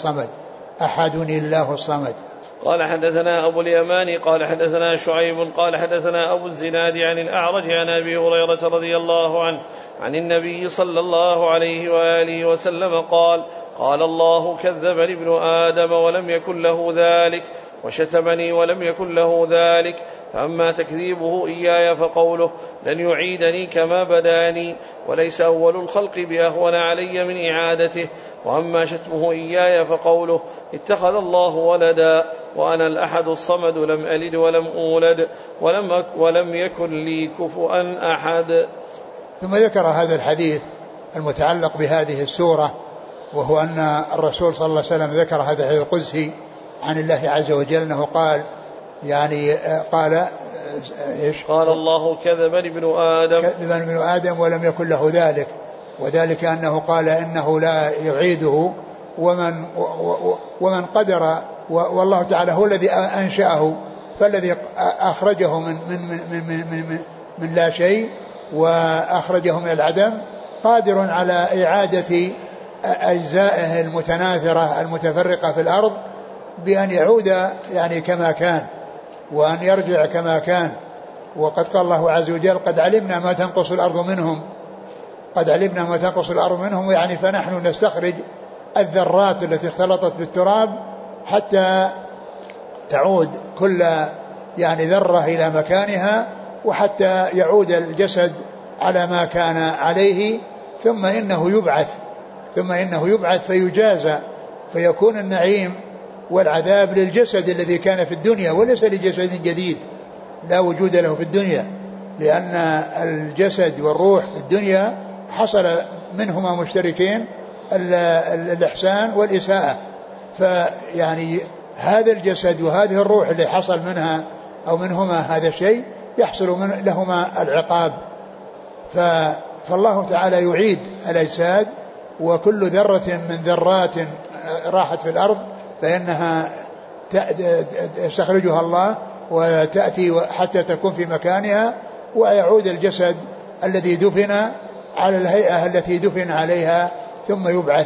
الله الصمد. قال حدثنا أبو اليماني قال حدثنا شعيب قال حدثنا أبو الزناد عن الأعرج عن أبي هريرة رضي الله عنه عن النبي صلى الله عليه وآله وسلم قال الله كذبني ابن آدم ولم يكن له ذلك، وشتمني ولم يكن له ذلك، فأما تكذيبه إياي فقوله لن يعيدني كما بداني، وليس أول الخلق بأهون علي من إعادته. وأما شتمه إياي فقوله اتخذ الله ولدا وأنا الأحد الصمد لم ألد ولم أولد ولم يكن لي كفوا أحد. ثم ذكر هذا الحديث المتعلق بهذه السورة، وهو أن الرسول صلى الله عليه وسلم ذكر هذا الحديث القدسي عن الله عز وجل أنه قال يعني قال إيش؟ قال الله كذب ابن آدم ولم يكن له ذلك، وذلك أنه قال إنه لا يعيده ومن قدر، والله تعالى هو الذي أنشأه، فالذي أخرجه من لا شيء وأخرجه من العدم قادر على إعادة أجزائه المتناثرة المتفرقة في الأرض بأن يعود يعني كما كان وأن يرجع كما كان. وقد قال الله عز وجل قد علمنا ما تنقص الأرض منهم يعني فنحن نستخرج الذرات التي اختلطت بالتراب حتى تعود كل يعني ذرة إلى مكانها، وحتى يعود الجسد على ما كان عليه، ثم إنه يبعث فيجازى، فيكون النعيم والعذاب للجسد الذي كان في الدنيا وليس لجسد جديد لا وجود له في الدنيا، لأن الجسد والروح في الدنيا حصل منهما مشتركين الإحسان والإساءة، فيعني هذا الجسد وهذه الروح اللي حصل منها أو منهما هذا الشيء يحصل لهما العقاب. فالله تعالى يعيد الأجساد، وكل ذرة من ذرات راحت في الأرض فإنها يستخرجها الله وتأتي حتى تكون في مكانها، ويعود الجسد الذي دفن على الهيئة التي دفن عليها ثم يبعث.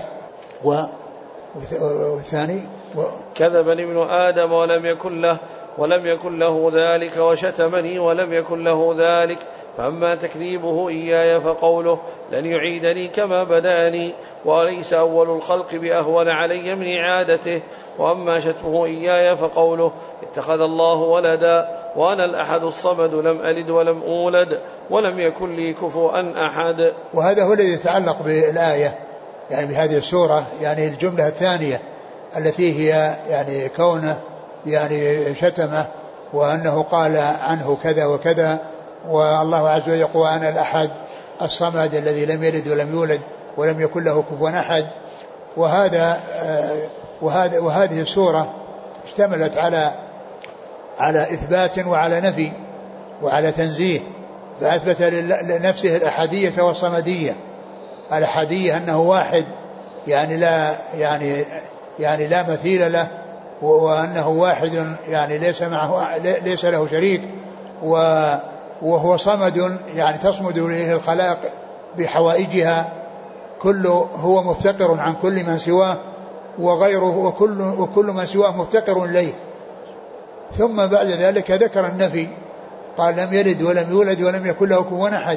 والثاني كذب ابن آدم ولم يكن له ذلك وشتمني ولم يكن له ذلك، فأما تكذيبه إياي فقوله لن يعيدني كما بدأني وليس أول الخلق بأهون علي من إعادته، وأما شتمه إياي فقوله اتخذ الله ولدا وأنا الأحد الصمد لم ألد ولم أولد ولم يكن لي كفوا أحد. وهذا هو الذي يتعلق بالآية يعني بهذه السورة، يعني الجملة الثانية التي هي يعني كونه يعني شتمه وأنه قال عنه كذا وكذا، والله عز وجل يقول أنا الأحد الصمد الذي لم يلد ولم يولد ولم يكن له كفوا أحد. وهذه السورة اشتملت على إثبات وعلى نفي وعلى تنزيه، فأثبت لنفسه الأحدية والصمدية. الأحدية أنه واحد يعني لا مثيل له، وأنه واحد يعني ليس له شريك، وهو صمد يعني تصمد إليه الخلائق بحوائجها، كله هو مفتقر عن كل من سواه وغيره، وكل من سواه مفتقر إليه. ثم بعد ذلك ذكر النفي، قال لم يلد ولم يولد ولم يكن له كفوا أحد.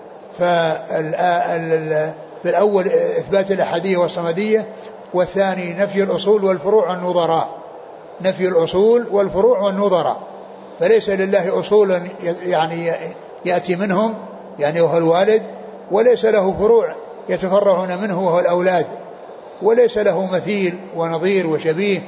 فالأول إثبات الأحدية والصمدية، والثاني نفي الأصول والفروع والنظراء، نفي الأصول والفروع والنظراء، فليس لله أصول يعني يأتي منهم يعني وهو الوالد، وليس له فروع يتفرعون منه وهو الأولاد، وليس له مثيل ونظير وشبيه.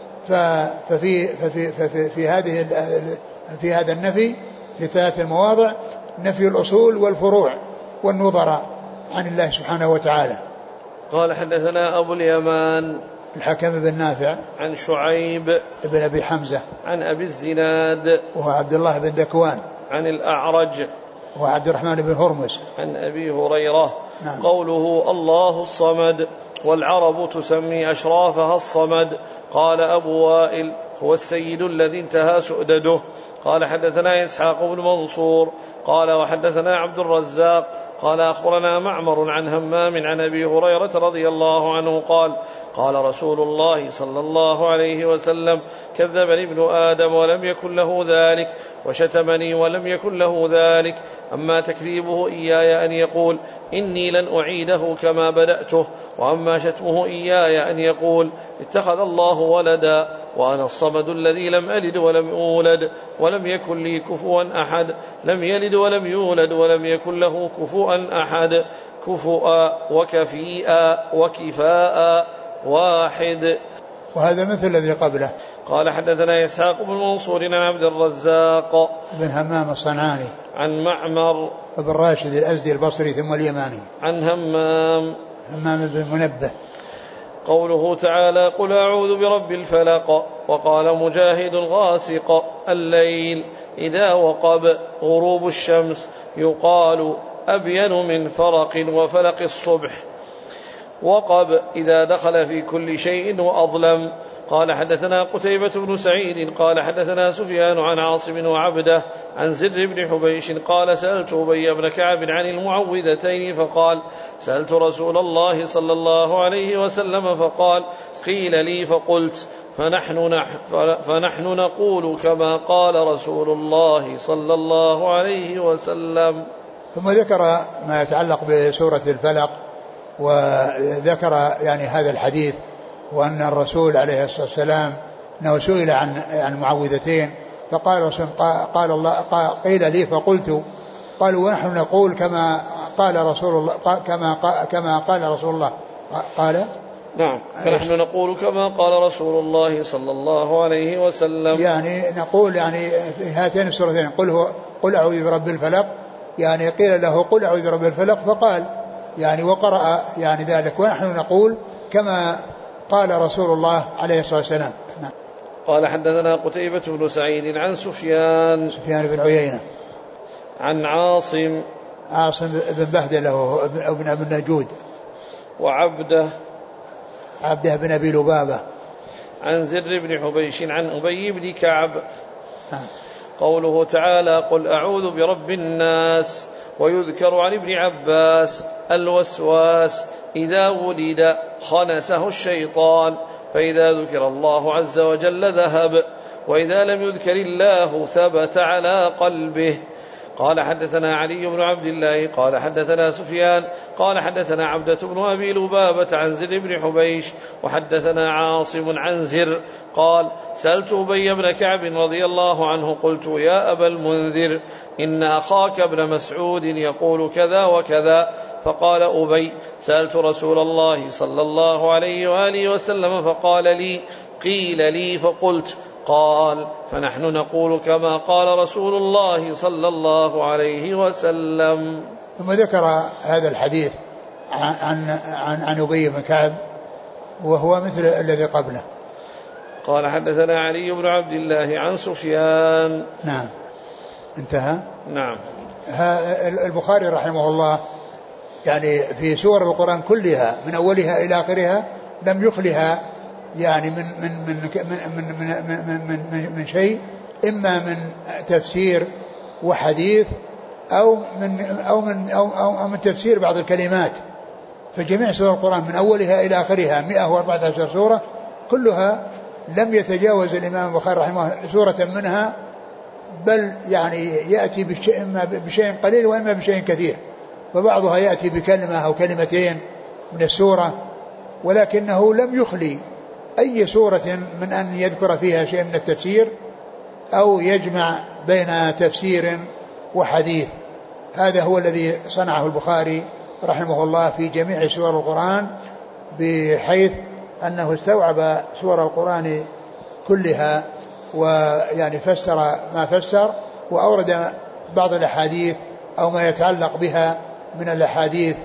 في هذا النفي في 3 مواضع نفي الأصول والفروع والنظراء عن الله سبحانه وتعالى. قال حدثنا أبو اليمان الحكم بن نافع عن شعيب بن أبي حمزة عن أبي الزناد وهو عبد الله بن ذكوان عن الأعرج وهو عبد الرحمن بن هرمز عن أبي هريرة. نعم. قوله الله الصمد والعرب تسمي أشرافها الصمد. قال أبو وائل هو السيد الذي انتهى سؤدده. قال حدثنا إسحاق بن منصور قال وحدثنا عبد الرزاق قال أخبرنا معمر عن همام عن أبي هريرة رضي الله عنه قال قال رسول الله صلى الله عليه وسلم كذبني ابن آدم ولم يكن له ذلك وشتمني ولم يكن له ذلك. أما تكذيبه إياي أن يقول إني لن أعيده كما بدأته، وأما شتمه إياي أن يقول اتخذ الله ولدا وأنا الصمد الذي لم ألد ولم أولد ولم يكن لي كفوا أحد، لم يلد ولم يولد ولم يكن له كفوا أحد، كفؤا وكفيئا وكفاء واحد. وهذا مثل الذي قبله. قال حدثنا إسحاق بن منصور عن عبد الرزاق بن همام الصنعاني عن معمر بن راشد الأزدي البصري ثم اليماني. عن همام بن منبه. قوله تعالى قل أعوذ برب الفلق. وقال مجاهد الغاسق الليل إذا وقب غروب الشمس يقال أبين من فرق وفلق الصبح. وقب إذا دخل في كل شيء وأظلم. قال حدثنا قتيبة بن سعيد قال حدثنا سفيان عن عاصم وعبده عن زر بن حبيش قال سألت أبي بن كعب عن المعوذتين فقال سألت رسول الله صلى الله عليه وسلم فقال قيل لي فقلت فنحن نقول كما قال رسول الله صلى الله عليه وسلم. ثم ذكر ما يتعلق بسورة الفلق وذكر يعني هذا الحديث وأن الرسول عليه الصلاة والسلام أنه سئل عن المعوذتين فقال الرسول قال الله قيل لي فقلت قالوا ونحن نقول كما قال رسول الله كما قال رسول الله قال نعم فنحن نقول كما قال رسول الله صلى الله عليه وسلم. يعني نقول يعني في هاتين السورتين قل أعوذ برب الفلق يعني قيل له قل أعوذ برب الفلق فقال يعني وقرأ يعني ذلك ونحن نقول كما قال رسول الله عليه الصلاة والسلام. قال حدثنا قتيبة بن سعيد عن سفيان بن عيينة عن عاصم بن بهدلة ابن أبي نجود وعبده بن أبي لبابة عن زر بن حبيش عن أبي بن كعب. قوله تعالى قل أعوذ برب الناس. ويذكر عن ابن عباس الوسواس إذا ولد خنسه الشيطان فإذا ذكر الله عز وجل ذهب وإذا لم يذكر الله ثبت على قلبه. قال حدثنا علي بن عبد الله قال حدثنا سفيان قال حدثنا عبدة بن أبي لبابة عن زر بن حبيش وحدثنا عاصم عن زر قال سألت أبي بن كعب رضي الله عنه قلت يا أبا المنذر إن أخاك ابن مسعود يقول كذا وكذا. فقال أبي سألت رسول الله صلى الله عليه وآله وسلم فقال لي قيل لي فقلت قال فنحن نقول كما قال رسول الله صلى الله عليه وسلم. ثم ذكر هذا الحديث عن أبي بن كعب وهو مثل الذي قبله. قال حدثنا علي بن عبد الله عن سفيان. نعم انتهى. نعم. البخاري رحمه الله يعني في سور القرآن كلها من أولها إلى آخرها لم يخلها يعني من شيء إما من تفسير وحديث أو من تفسير بعض الكلمات. فجميع سور القرآن من أولها إلى آخرها 114 سورة كلها لم يتجاوز الإمام البخاري رحمه الله سورة منها بل يعني يأتي إما بشيء قليل وإما بشيء كثير فبعضها يأتي بكلمة أو كلمتين من السورة ولكنه لم يخلي أي سورة من أن يذكر فيها شيء من التفسير أو يجمع بين تفسير وحديث. هذا هو الذي صنعه البخاري رحمه الله في جميع سور القرآن بحيث أنه استوعب سور القرآن كلها ويعني فسر ما فسر وأورد بعض الأحاديث أو ما يتعلق بها من الأحاديث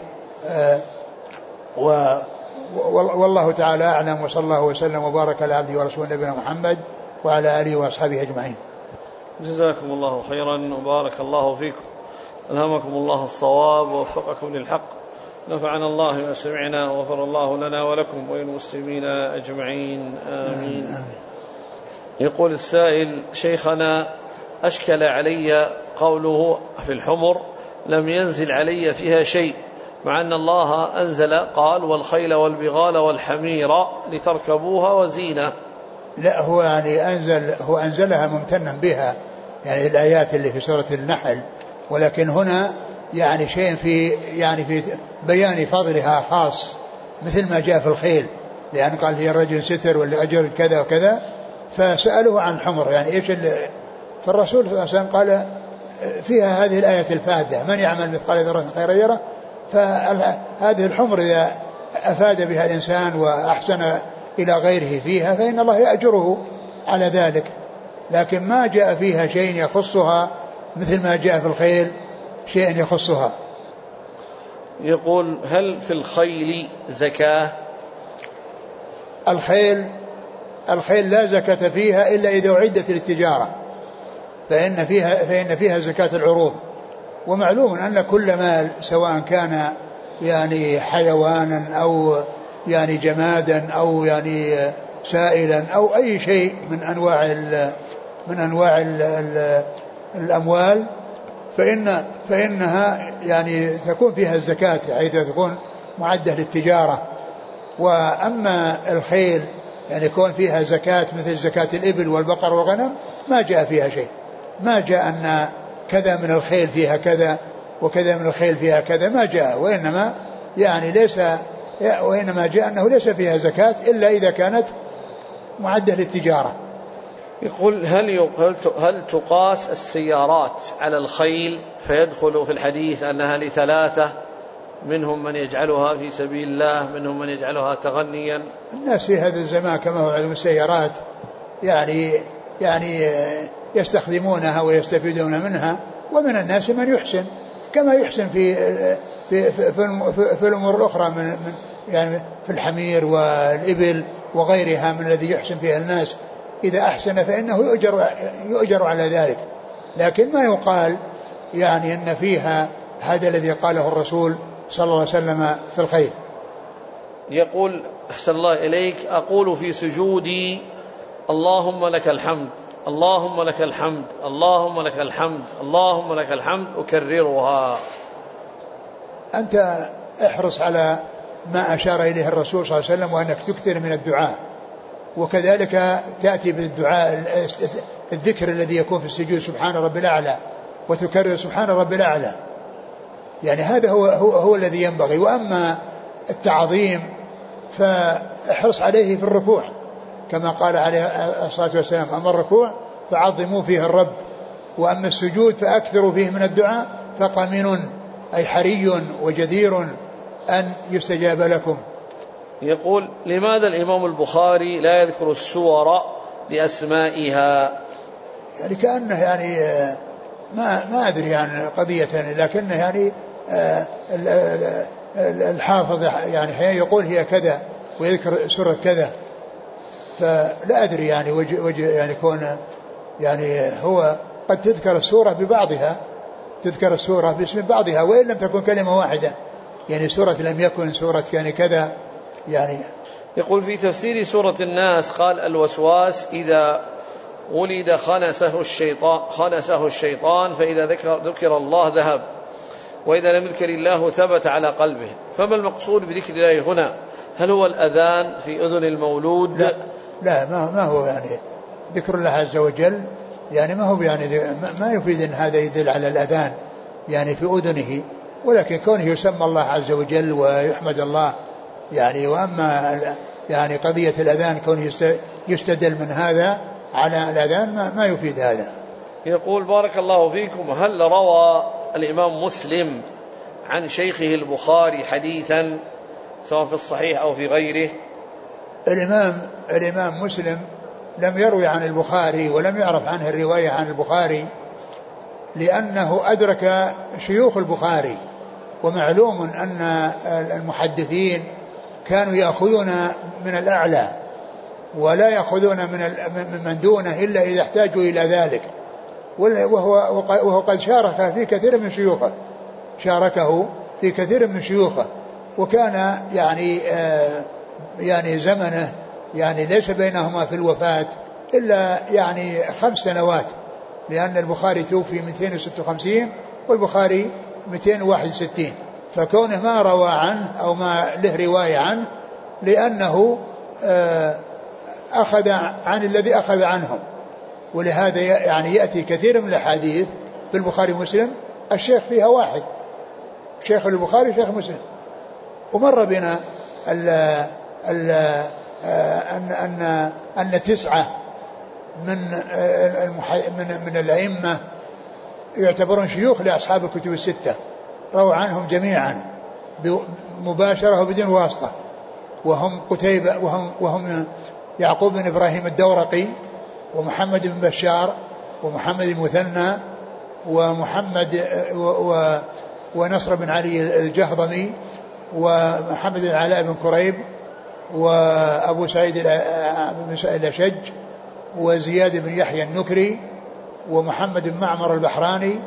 والله تعالى أعلم وصلى الله وسلم وبارك على عبده ورسوله نبينا محمد وعلى آله وأصحابه أجمعين. جزاكم الله خيرا وبارك الله فيكم ألهمكم الله الصواب ووفقكم للحق نفعنا الله ما سمعنا وغفر الله لنا ولكم وللمسلمين أجمعين آمين. يقول السائل شيخنا أشكل علي قوله في الحمر لم ينزل علي فيها شيء مع أن الله أنزل قال والخيل والبغال والحمير لتركبوها وزينة. لا هو يعني أنزلها ممتنا بها يعني الآيات اللي في سورة النحل ولكن هنا يعني شيء في بيان فضلها خاص مثل ما جاء في الخيل لأن قال هي الرجل ستر والأجر كذا وكذا فسألوه عن الحمر يعني إيش فالرسول صلى الله عليه وسلم قال فيها هذه الآية الفادة من يعمل مثقال ذرة خيرا يره. فهذه الحمر إذا أفاد بها الإنسان وأحسن إلى غيره فيها فإن الله يأجره على ذلك لكن ما جاء فيها شيء يخصها مثل ما جاء في الخيل شيء يخصها. يقول: هل في الخيل زكاة؟ الخيل لا زكاة فيها إلا إذا أعدت للتجارة، فإن فيها زكاة العروض. ومعلوم أن كل مال سواء كان يعني حيوانا أو يعني جمادا أو يعني سائلا أو أي شيء من أنواع الأموال فإنها يعني تكون فيها الزكاة حيث تكون معدة للتجارة. وأما الخيل يعني يكون فيها زكاة مثل زكاة الإبل والبقر والغنم ما جاء فيها شيء، ما جاء أن كذا من الخيل فيها كذا وكذا من الخيل فيها كذا، ما جاء. وإنما جاء أنه ليس فيها زكاة إلا إذا كانت معدة للتجارة. يقول: هل تقاس السيارات على الخيل فيدخل في الحديث أنها ل3، منهم من يجعلها في سبيل الله، منهم من يجعلها تغنيا؟ الناس في هذا الزمان كما هو علم السيارات يعني يستخدمونها ويستفيدون منها، ومن الناس من يحسن كما يحسن في الأمور الأخرى من يعني في الحمير والإبل وغيرها من الذي يحسن فيها الناس. إذا أحسن فإنه يؤجر على ذلك، لكن ما يقال يعني أن فيها هذا الذي قاله الرسول صلى الله عليه وسلم في الخير. يقول: أحسن الله إليك، أقول في سجودي: اللهم لك الحمد، اللهم لك الحمد، اللهم لك الحمد، اللهم لك الحمد، أكررها. أنت احرص على ما أشار إليه الرسول صلى الله عليه وسلم، وأنك تكثر من الدعاء، وكذلك تأتي بالدعاء الذكر الذي يكون في السجود سبحان ربي الأعلى، وتكرر سبحان ربي الأعلى، يعني هذا هو الذي ينبغي. وأما التعظيم فاحرص عليه في الركوع كما قال عليه الصلاة والسلام: أما الركوع فعظموا فيه الرب، وأما السجود فأكثروا فيه من الدعاء، فقمن أي حري وجدير أن يستجاب لكم. يقول: لماذا الإمام البخاري لا يذكر السور بأسمائها؟ يعني كأنه يعني ما أدري عن قضية، لكنه يعني الحافظ يعني حين يقول هي كذا ويذكر سورة كذا، فلا أدري يعني وجه يعني كون يعني هو قد تذكر السورة ببعضها، تذكر السورة باسم بعضها وإن لم تكن كلمة واحدة، يعني سورة لم يكن، سورة يعني كذا يعني. يقول: في تفسير سورة الناس قال: الوسواس إذا ولد خنسه الشيطان فإذا ذكر الله ذهب، وإذا لم يذكر الله ثبت على قلبه. فما المقصود بذكر الله هنا؟ هل هو الأذان في أذن المولود؟ لا ما هو يعني ذكر الله عز وجل، يعني ما هو يعني ما يفيد أن هذا يدل على الأذان يعني في أذنه، ولكن كونه يسمى الله عز وجل ويحمد الله يعني. وأما يعني قضية الأذان كونه يستدل من هذا على الأذان ما يفيد هذا. يقول: بارك الله فيكم، هل روى الإمام مسلم عن شيخه البخاري حديثا سواء في الصحيح أو في غيره؟ الإمام مسلم لم يروي عن البخاري ولم يعرف عنه الرواية عن البخاري، لأنه أدرك شيوخ البخاري، ومعلوم أن المحدثين كانوا يأخذون من الأعلى ولا يأخذون من دونه إلا إذا احتاجوا إلى ذلك، وهو قد شارك في كثير من شيوخه، وكان يعني زمنه يعني ليس بينهما في الوفاة إلا يعني 5 سنوات، لأن البخاري توفي 256 والبخاري 261، فكونه ما روى عنه أو ما له رواية عنه لأنه أخذ عن الذي أخذ عنهم. ولهذا يعني يأتي كثير من الأحاديث في البخاري ومسلم الشيخ فيها واحد، شيخ البخاري شيخ مسلم. ومر بنا أن 9 من الأئمة يعتبرون شيوخ لأصحاب الكتب ال6 روى عنهم جميعا مباشرة وبدون واسطة، وهم قتيبة وهم يعقوب بن إبراهيم الدورقي ومحمد بن بشار ومحمد المثنى ومحمد ونصر بن علي الجهضمي ومحمد بن علاء بن كريب وأبو سعيد الأشج وزياد بن يحيى النكري ومحمد بن معمر البحراني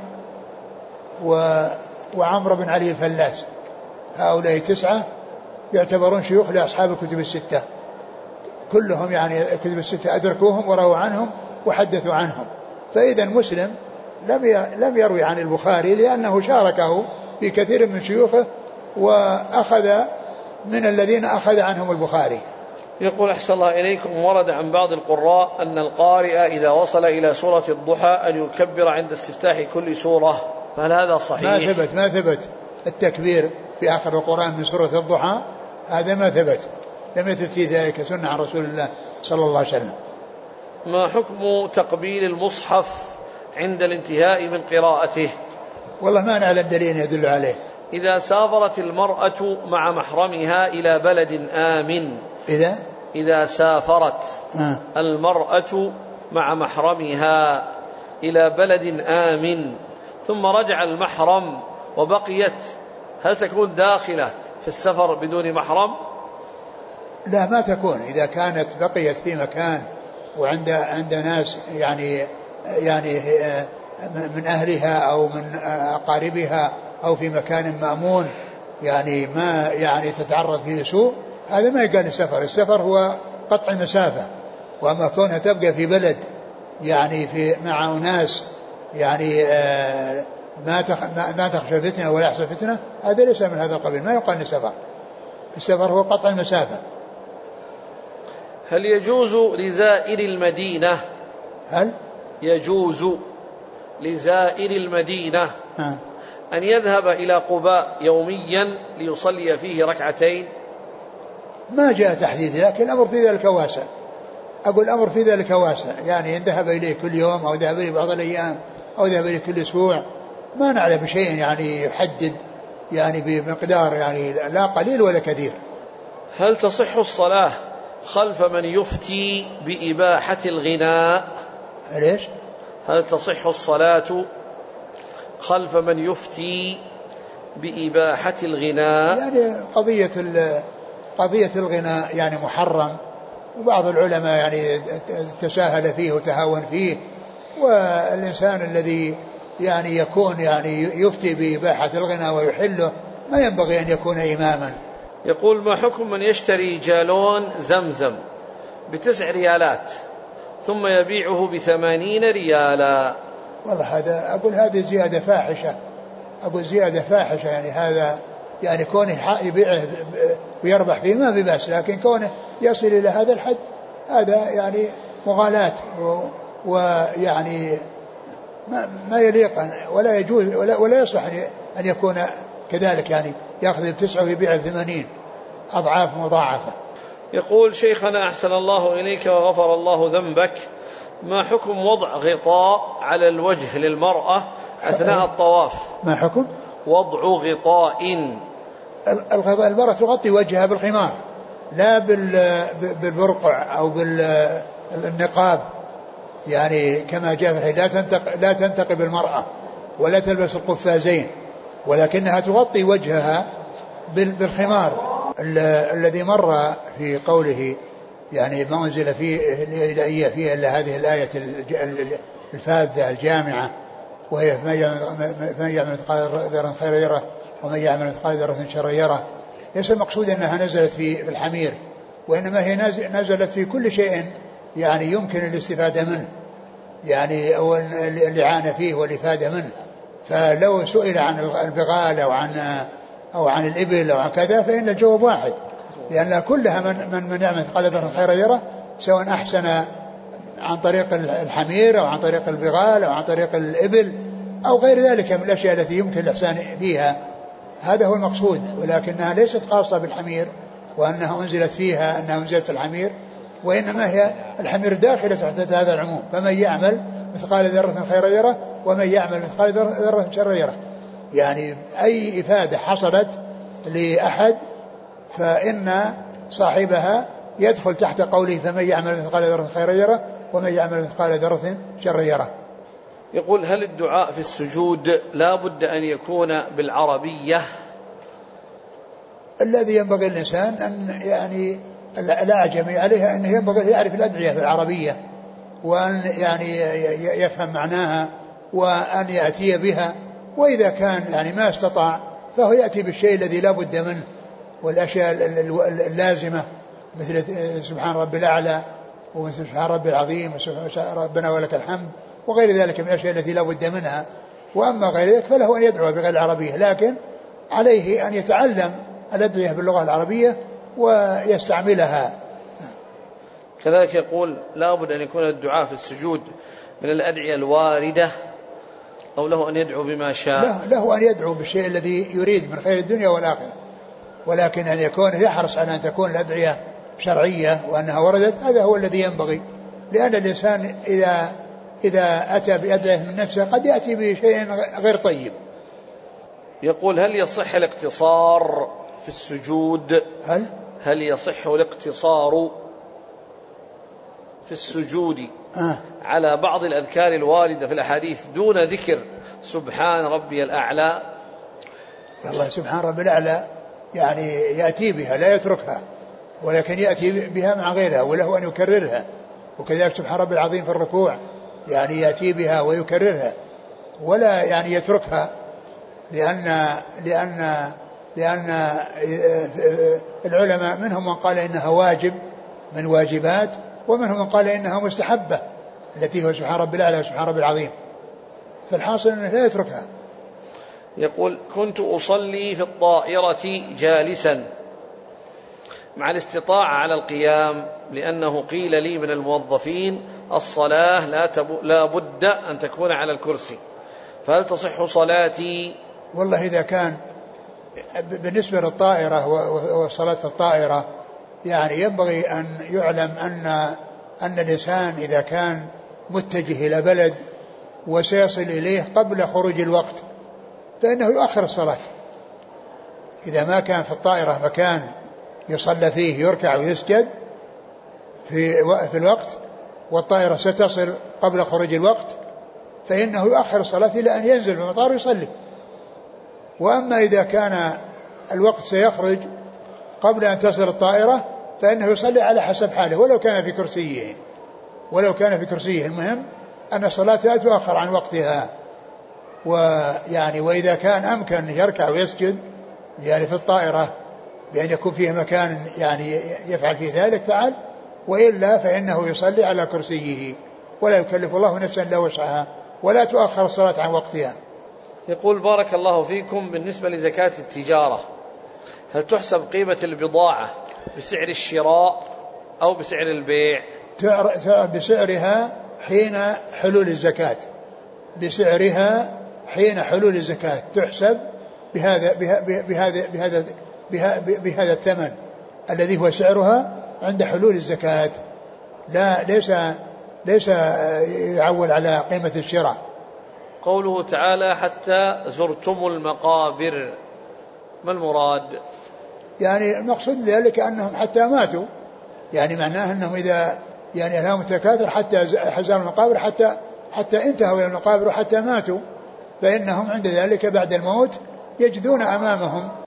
وعمر بن علي الفلاس. هؤلاء 9 يعتبرون شيوخ لأصحاب الكتب الستة كلهم، يعني الكتب الستة أدركوهم ورووا عنهم وحدثوا عنهم. فإذا مسلم لم يروي عن البخاري لأنه شاركه في كثير من شيوخه وأخذ من الذين أخذ عنهم البخاري. يقول أحسن الله إليكم، ورد عن بعض القراء أن القارئ إذا وصل إلى سورة الضحى أن يكبر عند استفتاح كل سورة، فهل هذا صحيح؟ ما ثبت التكبير في آخر القرآن من سورة الضحى، هذا ما ثبت، لم يثبت في ذلك سنة عن رسول الله صلى الله عليه وسلم. ما حكم تقبيل المصحف عند الانتهاء من قراءته؟ والله ما نعلم دليل يدل عليه. إذا سافرت المرأة مع محرمها إلى بلد آمن، إذا سافرت المرأة مع محرمها إلى بلد آمن ثم رجع المحرم وبقيت، هل تكون داخلة في السفر بدون محرم؟ لا، ما تكون. إذا كانت بقيت في مكان وعند ناس يعني من أهلها أو من أقاربها أو في مكان مأمون، يعني ما يعني تتعرض فيه سوء، هذا ما يقال السفر. السفر هو قطع المسافة، وأما كونها تبقى في بلد يعني مع أناس يعني ما تخشى فتنة ولا يحصل فتنة، هذا ليس من هذا القبيل، ما يقال السفر. السفر هو قطع المسافة. هل يجوز لزائر المدينة يجوز لزائر المدينة أن يذهب إلى قباء يوميا ليصلي فيه ركعتين؟ ما جاء تحديد، لكن الأمر في ذلك واسع. أقول الأمر في ذلك واسع، يعني إن ذهب إليه كل يوم أو ذهب إليه بعض الأيام أو ذهب إليه كل أسبوع، ما نعلم شيء يعني يحدد يعني بمقدار يعني لا قليل ولا كثير. هل تصح الصلاة خلف من يفتي بإباحة الغناء؟ ليش؟ هل تصح الصلاة خلف من يفتي بإباحة الغناء؟ يعني قضية الغناء يعني محرم، وبعض العلماء يعني تساهل فيه وتهاون فيه، والإنسان الذي يعني يكون يعني يفتي بإباحة الغناء ويحله ما ينبغي أن يكون إماما. يقول: ما حكم من يشتري جالون زمزم ب9 ريالات ثم يبيعه ب80 ريالا؟ والله هذا أقول هذه زيادة فاحشة، يعني هذا يعني كونه يبيعه ويربح فيه ما في بأس، لكن كونه يصل إلى هذا الحد هذا يعني مغالاة، ويعني ما يليق ولا يجوز ولا يصح أن يكون كذلك، يعني يأخذ ب9 ويبيع ب80 أضعاف مضاعفة. يقول: شيخنا أحسن الله إليك وغفر الله ذنبك، ما حكم وضع غطاء على الوجه للمرأة أثناء الطواف؟ ما حكم وضع غطاء؟ الغطاء، المرأة تغطي وجهها بالخمار لا بالبرقع أو بالنقاب، يعني كما جاء في لا تنتقب المرأة ولا تلبس القفازين، ولكنها تغطي وجهها بالخمار الذي مر في قوله يعني ما أنزل فيه إلا هذه الآية الفاذة الجامعة، وهي من يعمل مثقال ذرة خيرا يره ومن يعمل مثقال ذرة شرا يره. ليس المقصود أنها نزلت في الحمير، وإنما هي نزلت في كل شيء يعني يمكن الاستفادة منه، يعني أو الإعانة فيه والإفادة منه. فلو سئل عن البغال أو عن الإبل أو عن كذا فإن الجواب واحد، لأن كلها من يعمل مثقال ذرة خيرا يره، سواء أحسن عن طريق الحمير أو عن طريق البغال أو عن طريق الإبل أو غير ذلك من الأشياء التي يمكن الإحسان فيها، هذا هو المقصود. ولكنها ليست خاصة بالحمير وأنها أنزلت فيها أنها أنزلت الحمير، وإنما هي الحمير داخلة تحت هذا العموم، فمن يعمل مثقال ذرة خيرا يره ومن يعمل مثقال ذرة شرا يره. يعني أي إفادة حصلت لأحد فإن صاحبها يدخل تحت قوله فمن يعمل مثقال ذرة خيرا يره ومن يعمل مثقال ذرة شرا يره. يقول: هل الدعاء في السجود لا بد أن يكون بالعربية؟ الذي ينبغي الإنسان أن يعني الأعجمي عليها أنه ينبغي يعرف الأدعية في العربية، وأن يعني يفهم معناها وأن يأتي بها، وإذا كان يعني ما استطاع فهو يأتي بالشيء الذي لا بد منه، والأشياء اللازمة مثل سبحان ربي الأعلى ومثل سبحان ربي العظيم وسبحان ربنا ولك الحمد وغير ذلك من الأشياء التي لا بد منها. وأما غير ذلك فله أن يدعو بغير العربية، لكن عليه أن يتعلم الأدعية باللغة العربية ويستعملها. كذلك يقول: لا بد أن يكون الدعاء في السجود من الأدعية الواردة، أو له أن يدعو بما شاء؟ له أن يدعو بالشيء الذي يريد من خير الدنيا والآخرة، ولكن أن يكون يحرص على أن تكون الأدعية شرعية وأنها وردت، هذا هو الذي ينبغي، لأن الإنسان إذا أتى بأدعية من نفسه قد يأتي بشيء غير طيب. يقول: هل يصح الاقتصار في السجود؟ هل يصح الاقتصار في السجود على بعض الأذكار الواردة في الأحاديث دون ذكر سبحان ربي الأعلى؟ والله سبحان ربي الأعلى يعني يأتي بها لا يتركها، ولكن يأتي بها مع غيرها وله أن يكررها، وكذلك سبحان ربي العظيم في الركوع يعني يأتي بها ويكررها ولا يعني يتركها، لأن العلماء منهم من قال إنها واجب من واجبات، ومنهم من قال إنها مستحبة التي هو سبحان ربي الأعلى وسبحان ربي العظيم، فالحاصل أنه لا يتركها. يقول: كنت أصلي في الطائرة جالسا مع الاستطاعة على القيام، لأنه قيل لي من الموظفين الصلاة لا بد أن تكون على الكرسي، فهل تصح صلاتي؟ والله إذا كان بالنسبة للطائرة والصلاة في الطائرة يعني ينبغي أن يعلم أن الإنسان إذا كان متجه إلى بلد وسيصل إليه قبل خروج الوقت فإنه يؤخر الصلاة. إذا ما كان في الطائرة مكان يصلى فيه يركع ويسجد في الوقت والطائرة ستصل قبل خروج الوقت فإنه يؤخر الصلاة إلى أن ينزل في المطار ويصلي. وأما إذا كان الوقت سيخرج قبل أن تصل الطائرة فإنه يصلي على حسب حاله ولو كان في كرسيه المهم أن الصلاة لا تؤخر عن وقتها. ويعني وإذا كان أمكن يركع ويسجد يعني في الطائرة بأن يكون فيه مكان يعني يفعل فيه ذلك فعل، وإلا فإنه يصلي على كرسيه ولا يكلف الله نفسا إلا وسعها ولا تؤخر الصلاة عن وقتها. يقول: بارك الله فيكم، بالنسبة لزكاة التجارة هل تحسب قيمة البضاعة بسعر الشراء أو بسعر البيع؟ بسعرها حين حلول الزكاة، بسعرها حين حلول الزكاة تحسب بهذا الثمن الذي هو سعرها عند حلول الزكاة، ليس يعول على قيمة الشراء. قوله تعالى: حتى زرتم المقابر، ما المراد؟ يعني المقصود ذلك أنهم حتى ماتوا، يعني معناه أنهم إذا يعني ألهمهم تكاثر حتى زاروا المقابر حتى انتهوا إلى المقابر وحتى ماتوا، فإنهم عند ذلك بعد الموت يجدون أمامهم